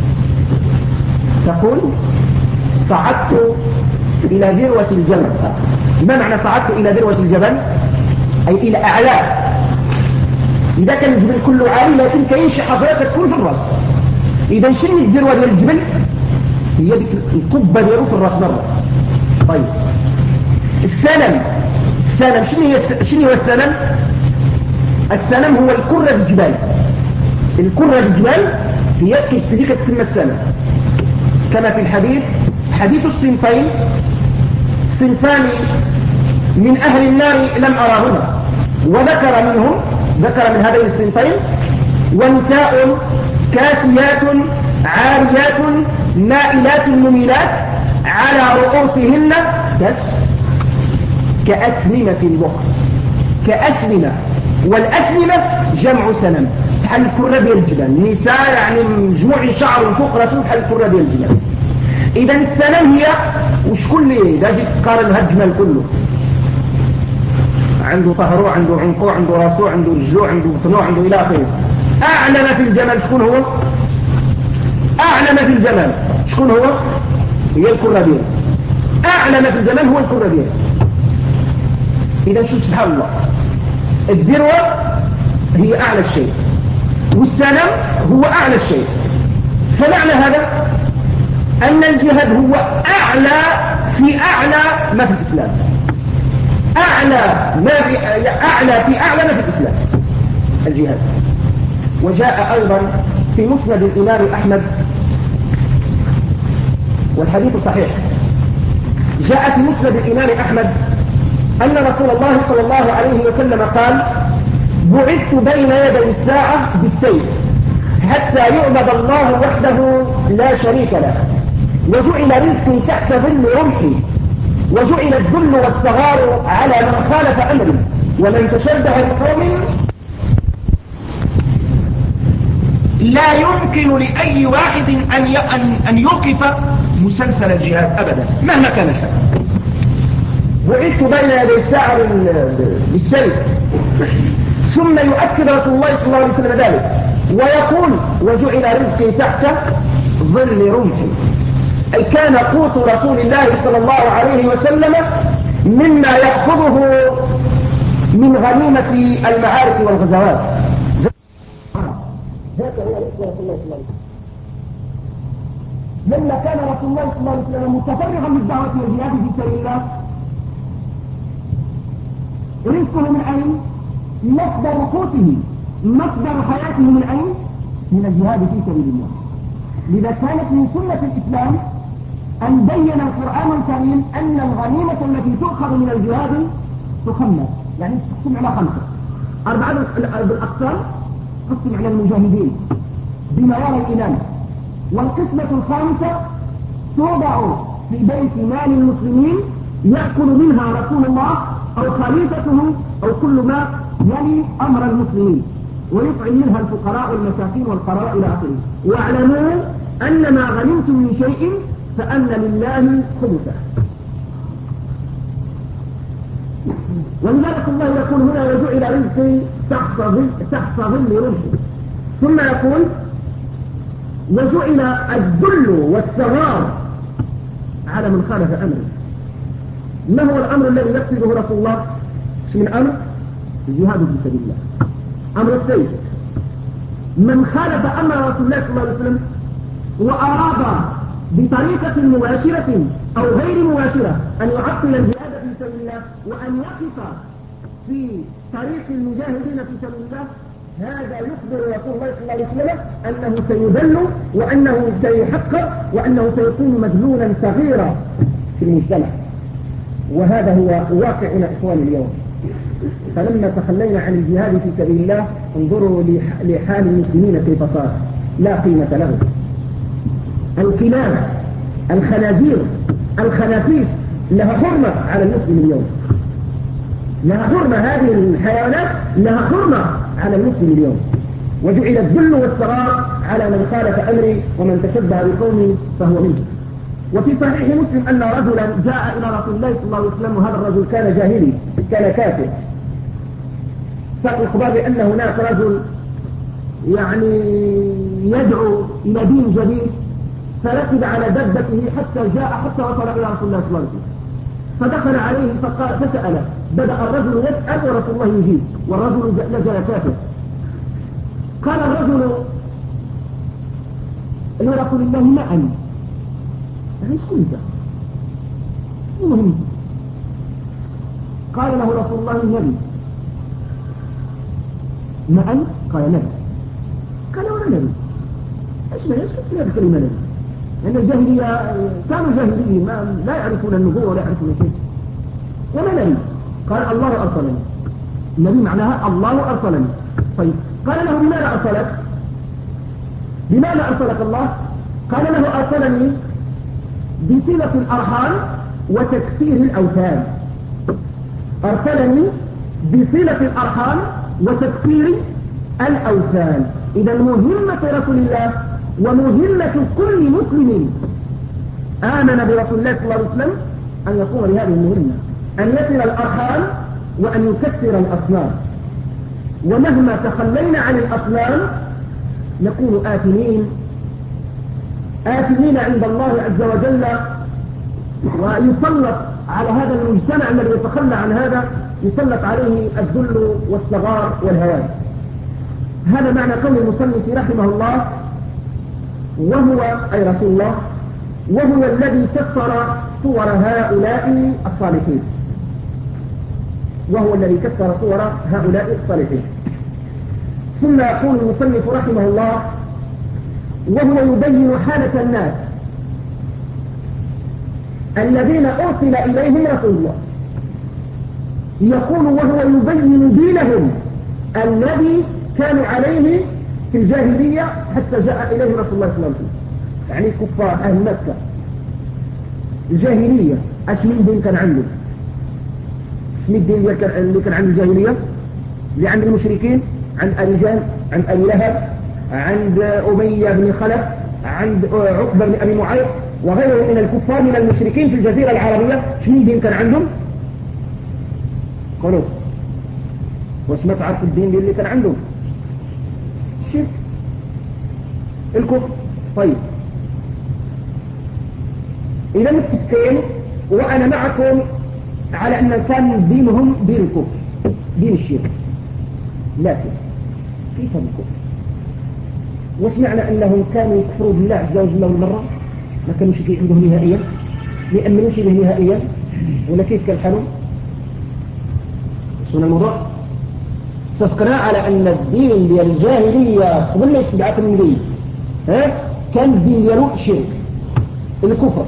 تقول صعدت إلى ذروة الجبل. ما معنى صعدت إلى ذروة الجبل؟ أي إلى أعلاه. إذا كان الجبل كله عالي لكن كاين شي حجرات تكون في الرأس. إذا شنو الذروة ديال الجبل؟ هي ديك القبة ديالو في الرأس مرة. طيب السنم السنم شنو هي شنو هو السنم؟ السنم هو الكرة الجبال. الكرة الجبال هي كيف تسمى السنم كما في الحديث حديث الصنفين صنفان من أهل النار لم أراهما وذكر منهم ذكر من هذين الصنفين ونساء كاسيات عاريات مائلات مميلات على رؤوسهن كأسنمة البخت كأسنمة. والأسنمة جمع سنم بحال الكرة ديال الجبال. نساء يعني مجموع شعر فوق راسه بحال الكرة ديال الجبال. إذا السنم هي وشكون اللي دا جيت تقارن هاد الجمال كله عنده ظهره عنده عنقه عنده راسه عنده رجله عنده بطنه عنده إلى آخره. أعلم في الجمال شكون هو؟ أعلم في الجمال شكون هو؟ هي الكرة ديال. أعلم في الجمال هو الكرة ديال. إذا شوف سبحان الله، الذروة هي أعلى الشيء والسلام هو أعلى الشيء. فمعنى هذا أن الجهاد هو أعلى في أعلى ما في الإسلام، أعلى ما في أعلى في أعلى ما في الإسلام الجهاد. وجاء أيضا في مسند الإمام أحمد والحديث صحيح، جاء في مسند الإمام أحمد أن رسول الله صلى الله عليه وسلم قال: بعثت بين يدي الساعة بالسيف حتى يعبد الله وحده لا شريك له، وجعل رزقي تحت ظل رمحي، وجعل الذل والصغار على من خالف أمري، ومن تشبه بقوم. لا يمكن لأي واحد أن أن يوقف مسلسل الجهاد أبدا مهما كان الحال. بعثت بين يدي الساعة بالسيف، ثم يؤكد رسول الله صلى الله عليه وسلم ذلك ويقول: وجعل رزقي تحت ظل رمحي، أي كان قوت رسول الله صلى الله عليه وسلم مما يأخذه من غنيمة المعارك والغزوات. لما كان رسول الله صلى الله عليه وسلم متفرغا للدعوة والجهاد في سبيل الله، رزقه من أين؟ مصدر قوته، مصدر حياته من أين؟ من الجهاد في سبيل الله. لذا كانت من سنة الإسلام أن بين القرآن الكريم أن الغنيمة التي تؤخذ من الجهاد تخمس، يعني تقسم على خمسة. أربعة بالأقسام تقسم على المجاهدين بما يرى الإمام، والقسمة الخامسة توضع في بيت مال المسلمين يأكل منها رسول الله أو خليفته أو كل ما يلي أمر المسلمين، ويطعم منها الفقراء والمساكين والقراء إلى آخره. واعلموا أن ما غنمتم من شيء فأن لله خمسه. ولذلك الله يقول هنا: وجعل رزقي تحت ظل تحت ظل رمحي، ثم يقول: وجعل الذل والصغار على من خالف أمره. ما هو الأمر الذي يقصده رسول الله؟ من أمر الجهاد في سبيل الله، أمر السيف. من خالف أمر رسول الله صلى الله عليه وسلم وأراد بطريقة مباشرة أو غير مباشرة أن يعطل الجهاد في سبيل الله وأن يقف في طريق المجاهدين في سبيل الله، هذا يخبر رسول الله صلى الله عليه وسلم أنه سيذل وأنه سيحقر وأنه سيكون مذلولا صغيرا في المجتمع. وهذا هو واقعنا إخواني اليوم. فلما تخلينا عن الجهاد في سبيل الله انظروا لحال المسلمين كيف صار، لا قيمة له. الكلاب، الخنازير، الخنافيس لها حرمة على المسلم اليوم، لها حرمة. هذه الحيوانات لها حرمة على المسلم اليوم. وجعل الذل والصغار على من خالف أمري ومن تشبه بقوم فهو منه. وفي صحيح مسلم أن رجلا جاء إلى رسول الله صلى الله عليه وسلم، وهذا الرجل كان جاهلي، كان كافر. ساق الخبر بأن هناك رجل يعني يدعو إلى دين جديد، فركب على دبته حتى جاء حتى وصل إلى رسول الله صلى الله عليه وسلم، فدخل عليه فقال فسأله. بدأ الرجل يسأل ورسول الله يجيب، والرجل نزل كافر. قال الرجل لرسول الله: ما أنت؟ ايش كنت؟ المهم. قال له رسول الله: نبي. ما أنت؟ قال: نبي. قال: ولا نبي. ايش ما ايش كنت هذه الكلمة نبي؟ لأن الجاهلية كانوا جاهليين ما لا يعرفون النبوة ولا يعرفون شيء. ولا نبي. قال: الله أرسلني. النبي معناها الله أرسلني. طيب قال له: بماذا أرسلك؟ بماذا أرسلك الله؟ قال له: أرسلني بصلة الأرحام وتكسير الأوثان. أرسلني بصلة الأرحام وتكسير الأوثان. إذا مهمة رسول الله ومهمة كل مسلم آمن برسول الله صلى الله عليه وسلم أن يقوم بهذه المهمة، أن يصل الأرحام وأن يكسر الأصنام. ومهما تخلينا عن الأصنام نكون آثمين آثمين عند الله عز وجل، ويسلط على هذا المجتمع الذي يتخلى عن هذا يسلط عليه الذل والصغار والهوان. هذا معنى قول المصنف رحمه الله وهو أي رسول الله وهو الذي كسر صور هؤلاء الصالحين وهو الذي كسر صور هؤلاء الصالحين. ثم يقول المصنف رحمه الله وهو يبين حالة الناس الذين أرسل إليهم رسول الله، يقول وهو يبين دينهم الذي كانوا عليه في الجاهلية حتى جاء إليه رسول الله صلى الله عليه وسلم. يعني كفار أهل مكة الجاهلية أش من دين كان عنده؟ أش من الدين اللي كان عند الجاهلية؟ اللي عند المشركين، عند أبي جهل، عند أبي لهب، عند أمية بن خلف، عند عقبة بن أبي معيط وغيره من الكفار من المشركين في الجزيرة العربية. أش من دين كان عندهم؟ خلاص واش ما تعرف الدين اللي كان عندهم؟ الشرك، الكفر. طيب إذا متفقين وأنا معكم على أن كان دينهم دين الكفر دين الشرك، لكن كيف الكفر؟ وش معنى أنهم كانوا يكفروا بالله عز وجل أول مرة؟ ما كانوا شيء عندهم نهائيا، ما يأمنوش به نهائيا، ولا كيف كان حالهم؟ شو الموضوع؟ اتفقنا على أن الدين ديال الجاهلية قبل ما يتبعث النبي ها كان الدين ديالو شرك، الكفر،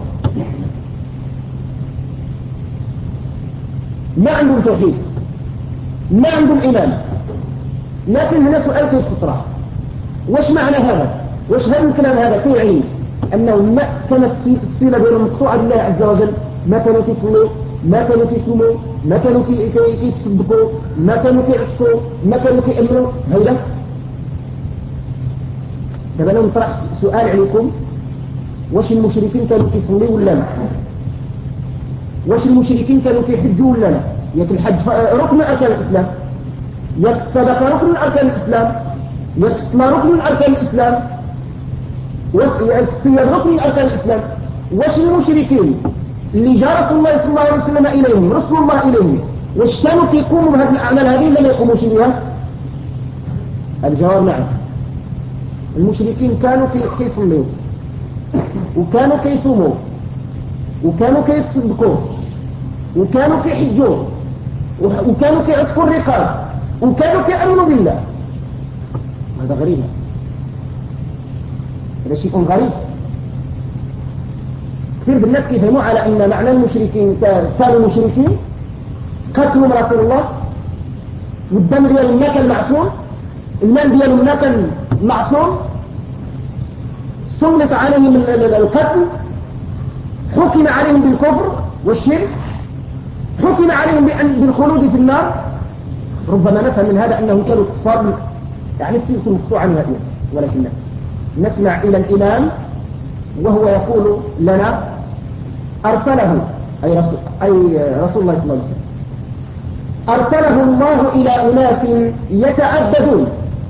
ما عندهم توحيد، ما عندهم إيمان. لكن هنا سؤال كيف تطرح، واش معنى هذا؟ واش هذا الكلام هذا تعني أنه ما كانت الصلة بينهم مقطوعة بالله عز وجل؟ ما كانوا كيصلوا، ما كانوا كيصوموا، ما كانوا كيتصدقوا، ما كانوا كيعتقوا، ما كانوا كيأمنوا. هيدا دابا انا نطرح سؤال عليكم، واش المشركين كانوا كيصليوا ولا لا؟ واش المشركين كانوا كيحجوا ولا لا؟ ياك الحج ركن من اركان الاسلام، ياك الصدقه ركن من اركان الاسلام، ياك الصلاه ركن من اركان الاسلام، ياك الصيام ركن من اركان الاسلام. واش المشركين اللي جاء رسول الله صلى الله عليه وسلم إليهم رسول الله إليهم واش كانوا كيقوموا بهذه الأعمال هذه ولا ما يقوموش بها؟ الجواب نعم. المشركين كانوا كيصلوا وكانوا كيصوموا وكانوا كيتصدقوا وكانوا كيحجوا وكانوا كيعتقوا الرقاب وكانوا كيأمنوا بالله. هذا غريب، هذا شيء غريب. كثير بالناس كيفهموا على أن معنى المشركين كانوا مشركين قتلوا رسول الله والدم ديالهم ما كان معصوم، المال ديالهم ما كان معصوم، سلط عليهم القتل، حكم عليهم بالكفر والشرك، حكم عليهم بالخلود في النار. ربما نفهم من هذا أنهم كانوا كفار، يعني السلطة مقطوعة نهائيا. ولكن نسمع إلى الإمام وهو يقول لنا أرسله أي رسول, أي رسول الله صلى الله عليه وسلم أرسله الله إلى أناس يتعبدون.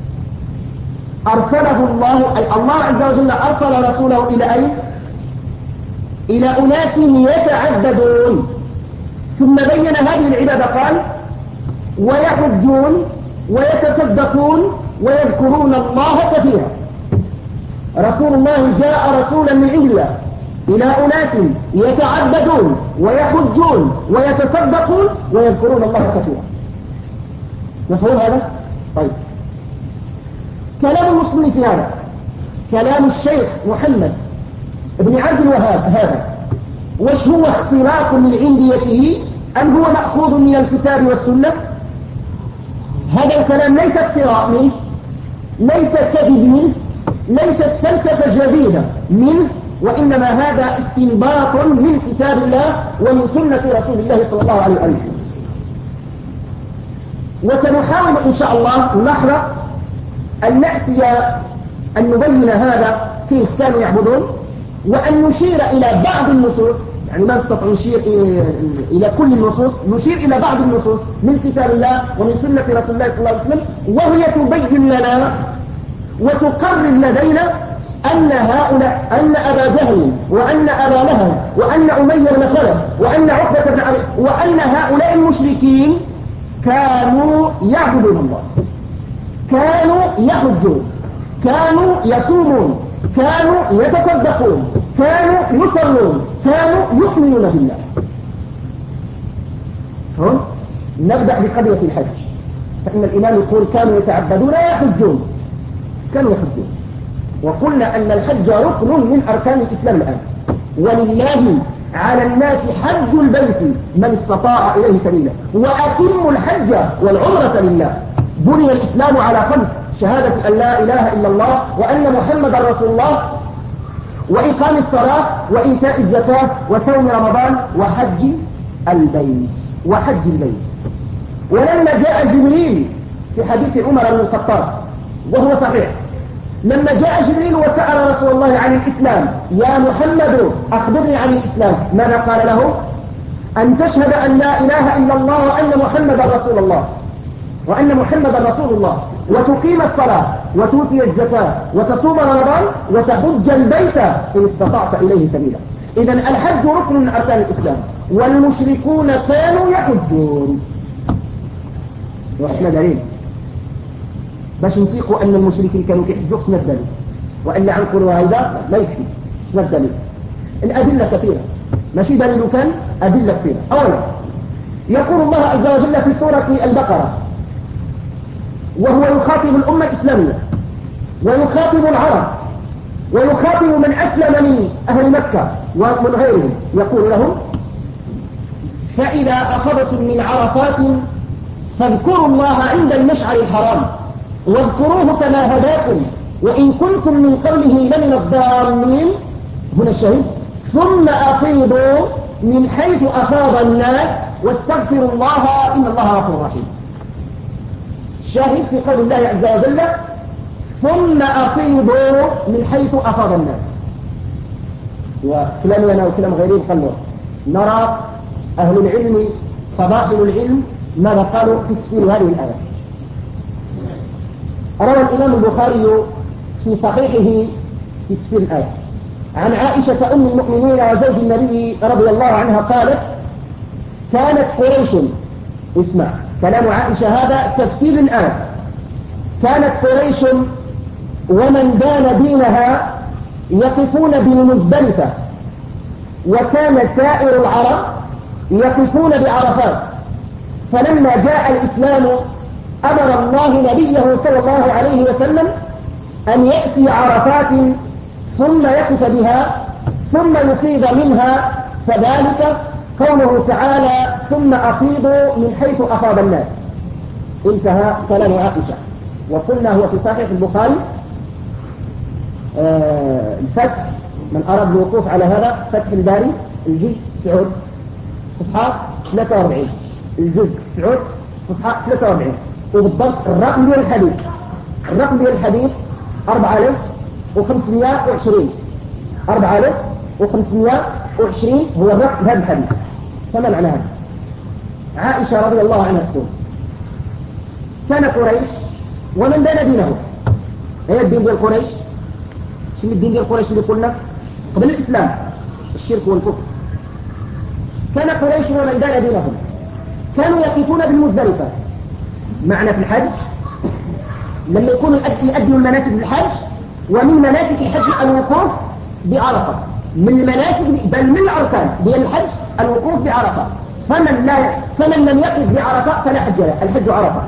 أرسله الله أي الله عز وجل أرسل رسوله إلى أين؟ إلى أناس يتعبدون. ثم بين هذه العبادة قال ويحجون ويتصدقون ويذكرون الله كثيرا. رسول الله جاء رسولا من عند الله إلى أناس يتعبدون ويحجون ويتصدقون ويذكرون الله كثيرا. مفهوم هذا؟ طيب، كلام المسلم في هذا كلام الشيخ محمد بن عبد الوهاب هذا وش هو اختلاق من عنديته أم هو مأخوذ من الكتاب والسنة؟ هذا الكلام ليس اختراع منه، ليس كذب منه، ليست فلسفة جديدة منه، وإنما هذا استنباط من كتاب الله ومن سنة رسول الله صلى الله عليه وسلم. وسنحاول إن شاء الله لحظة أن نأتي أن نبين هذا كيف كانوا يعبدون، وأن نشير إلى بعض النصوص، يعني ما نستطيع نشير إلى كل النصوص، نشير إلى بعض النصوص من كتاب الله ومن سنة رسول الله صلى الله عليه وسلم، وهي تبين لنا وتقرر لدينا أن هؤلاء أن أبا جهل وأن أبا لهب وأن أمية بن خلف وأن عقبة بن عمرو وأن هؤلاء المشركين كانوا يعبدون الله، كانوا يحجون، كانوا يصومون، كانوا يتصدقون، كانوا يصلون، كانوا يؤمنون بالله. فهم؟ نبدأ بقضية الحج، فإن الإمام يقول كانوا يتعبدون ويحجون، كانوا يحجون. وقلنا أن الحج ركن من أركان الإسلام الآن. ولله على الناس حج البيت من استطاع إليه سبيلا وأتموا الحج والعمرة لله. بني الإسلام على خمس: شهادة أن لا إله إلا الله وأن محمدا رسول الله، وإقام الصلاة، وإيتاء الزكاة، وصوم رمضان، وحج البيت وحج البيت. ولما جاء جبريل في حديث عمر بن الخطاب وهو صحيح، لما جاء جبريل وسأل رسول الله عن الإسلام: يا محمد أخبرني عن الإسلام، ماذا قال له؟ أن تشهد أن لا إله إلا الله وأن محمدا رسول الله وأن محمدا رسول الله، وتقيم الصلاة، وتؤتي الزكاة، وتصوم رمضان، وتحج البيت إن استطعت إليه سبيلا. إذن الحج ركن من أركان الإسلام، والمشركون كانوا يحجون. وإحنا دليل باش نتيقوا أن المشركين كانوا يحجوا، شنو الدليل؟ وإلا عنقلوا هيدا لا يكفي. شنو الدليل؟ الأدلة كثيرة، ماشي دليل كان، أدلة كثيرة. أولا يقول الله عز وجل في سورة البقرة وهو يخاطب الأمة الإسلامية، ويخاطب العرب، ويخاطب من أسلم من أهل مكة ومن غيرهم، يقول لهم: فإذا أخذتم من عرفات فاذكروا الله عند المشعر الحرام واذكروه كما هداكم وإن كنتم من قبله لمن الضالين. هنا الشهيد: ثم أفيضوا من حيث أفاض الناس واستغفروا الله إن الله غفور رحيم. الشاهد في قول الله عز وجل: ثم أفيضوا من حيث أفاض الناس. وكلام أنا وكلام غيري قالوا نرى أهل العلم فضائل العلم ماذا قالوا في تفسير هذه الآية. روى الإمام البخاري في صحيحه في تفسير الآية عن عائشة أم المؤمنين وزوج النبي رضي الله عنها قالت: كانت قريش، اسمع كلام عائشة هذا تفسير الآية، كانت قريش ومن دان دينها يقفون بالمزدلفة، وكان سائر العرب يقفون بعرفات. فلما جاء الإسلام أمر الله نبيه صلى الله عليه وسلم أن يأتي عرفات ثم يقف بها ثم يفيض منها، فذلك قوله تعالى: ثم أفيضوا من حيث أفاض الناس. انتهى كلام عائشة. وقلنا هو في صحيح البخاري آه الفتح، من أراد الوقوف على هذا فتح الباري الجزء سعود صفحة ثلاثة وأربعين، الجزء سعود صفحة ثلاثة وأربعين، وبالضبط الرقم ديال الحديث الرقم ديال الحديث أربعة آلاف وخمسمائة وعشرين أربعة آلاف وخمسمائة وعشرين هو الرقم هذا الحديث. فما معنى هذا؟ عائشة رضي الله عنها تقول: كان قريش ومن دان دينه. هي الدين ديال قريش شنو الدين ديال قريش اللي قلنا قبل الإسلام؟ الشرك والكفر. كان قريش ومن دان دينهم كانوا يقفون بالمزدلفة. معنى في الحج لما يكونوا يؤدوا المناسك بالحج، ومن مناسك الحج الوقوف بعرفة، من المناسك بل من الأركان ديال الحج الوقوف بعرفة. فمن لا فمن لم يقف بعرفة فلا حج له، الحج عرفة.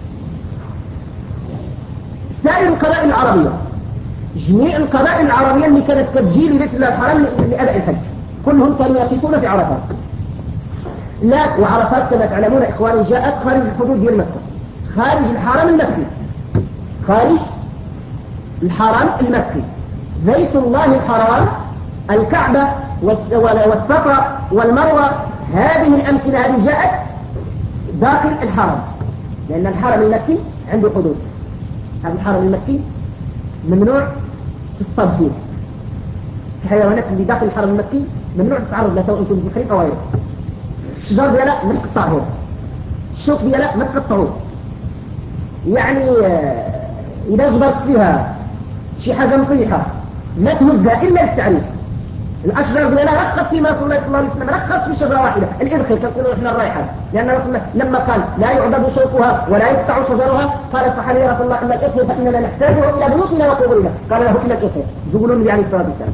سائر القبائل العربية، جميع القبائل العربية اللي كانت كتجي لبيت الله الحرام لأداء الحج كلهم كانوا يقفون في عرفات. لا، وعرفات كما تعلمون إخواني جاءت خارج الحدود ديال مكة، خارج الحرم المكي، خارج الحرم المكي، بيت الله الحرام، الكعبة والصفا والمروة، هذه الأمكنة هذه جاءت داخل الحرم، لأن الحرم المكي عنده حدود. هذا الحرم المكي ممنوع تصطاد فيه، الحيوانات اللي داخل الحرم المكي ممنوع تتعرض لها، سواء كنت بحري أو غيره. الشجر ديالها ما تقطعوه، الشوك ديالها ما تقطعوه. يعني إذا جبرت فيها شي حاجة مطيحة ما تهزها إلا للتعريف، الأشجار ديالها رخص فيما رسول الله صلى الله عليه وسلم رخص في شجرة واحدة الإذخر كنقولوا إحنا الريحان، لأن رسول الله لما قال لا يعضد شوكها ولا يقطع شجرها قال الصحابي يا رسول الله أما الإذخر فإننا نحتاجه إلى بيوتنا وقبورنا، قال له إلا الإذخر. زغلول النبي عليه الصلاة والسلام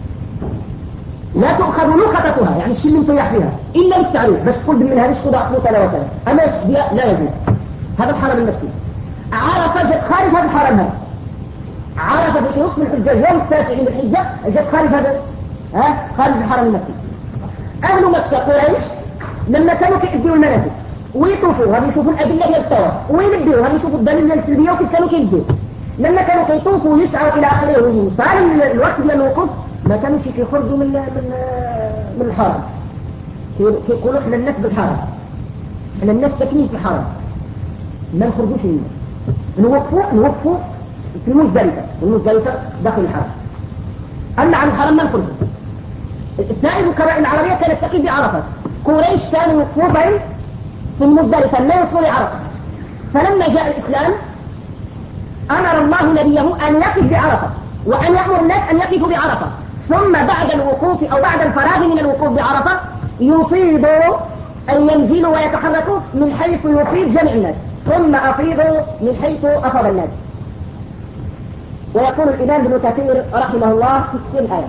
لا تؤخذ لقطتها يعني الشيء اللي مطيح فيها إلا بالتعريف، بس تقول من هذه خذ أكل كذا وكذا، أما لا يجوز. هذا الحرم المكي. عرفة جت خارج هذا الحرم، هذا عرفة في وقت الحجة يوم التاسع من الحجة جت خارج هذا ها خارج الحرم المكي. أهل مكة قريش لما كانوا كيديروا المناسك ويطوفوا غادي يشوفوا الأدلة ديال الطواف ويلبيوا غادي يشوفوا الدليل ديال التلبية وكيف كانوا كيلبيوا. لما كانوا كيطوفوا ويسعوا إلى آخره وصار الوقت ديال الوقوف ما كانوش كيخرجوا من من من الحرم. كيقولوا احنا الناس بالحرم، احنا الناس ساكنين في الحرم ما نخرجوش منه، نوقفوا نوقفوا في المزدلفة والمزدلفة داخل الحرم، أما عن الحرم ما نخرجوا. سائر القبائل العربية كانت تقف بعرفات، قريش كانوا وقوفين في المزدلفة لا يوصلوا لعرفة، فلما جاء الإسلام أمر الله نبيه أن يقف بعرفة وأن يأمر الناس أن يقفوا بعرفة، ثم بعد الوقوف أو بعد الفراغ من الوقوف بعرفة يفيضوا أن ينزلوا ويتحركوا من حيث يفيض جميع الناس، ثم أفيضوا من حيث أفاض الناس. ويقول الإمام ابن كثير رحمه الله في تفسير الآية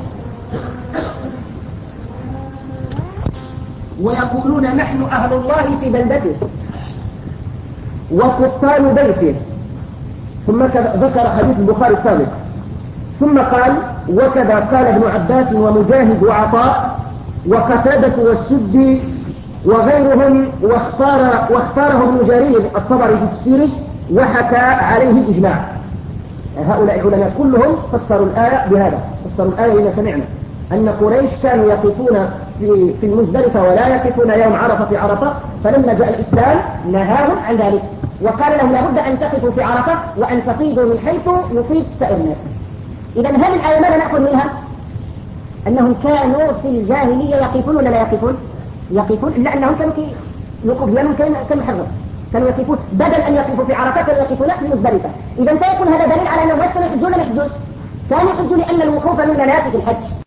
ويقولون نحن أهل الله في بلدته وقطان بيته، ثم ذكر حديث البخاري السابق، ثم قال وكذا قال ابن عباس ومجاهد وعطاء وقتادة والسدي وغيرهم، واختار واختاره ابن جرير الطبري في تفسيره وحكى عليه الإجماع. هؤلاء العلماء كلهم فسروا الآية بهذا، فسروا الآية لما سمعنا أن قريش كانوا يقفون في في المزدلفة ولا يقفون يوم عرفة في عرفة، فلما جاء الإسلام نهاهم عن ذلك وقال لهم لابد أن تقفوا في عرفة وأن تفيضوا من حيث يفيض سائر الناس. إذا هذه الآية ماذا نأخذ منها؟ أنهم كانوا في الجاهلية يقفون ولا لا يقفون؟ يقفون، إلا أنهم كانوا كي يقف لأنهم كانوا محرم، كانوا يقفون بدل أن يقفوا في عرفة كانوا يقفون في المزدلفة. إذا فيكون هذا دليل على أنهم كانوا يحجون ما يحجوش، كانوا يحجون لأن الوقوف من مناسك الحج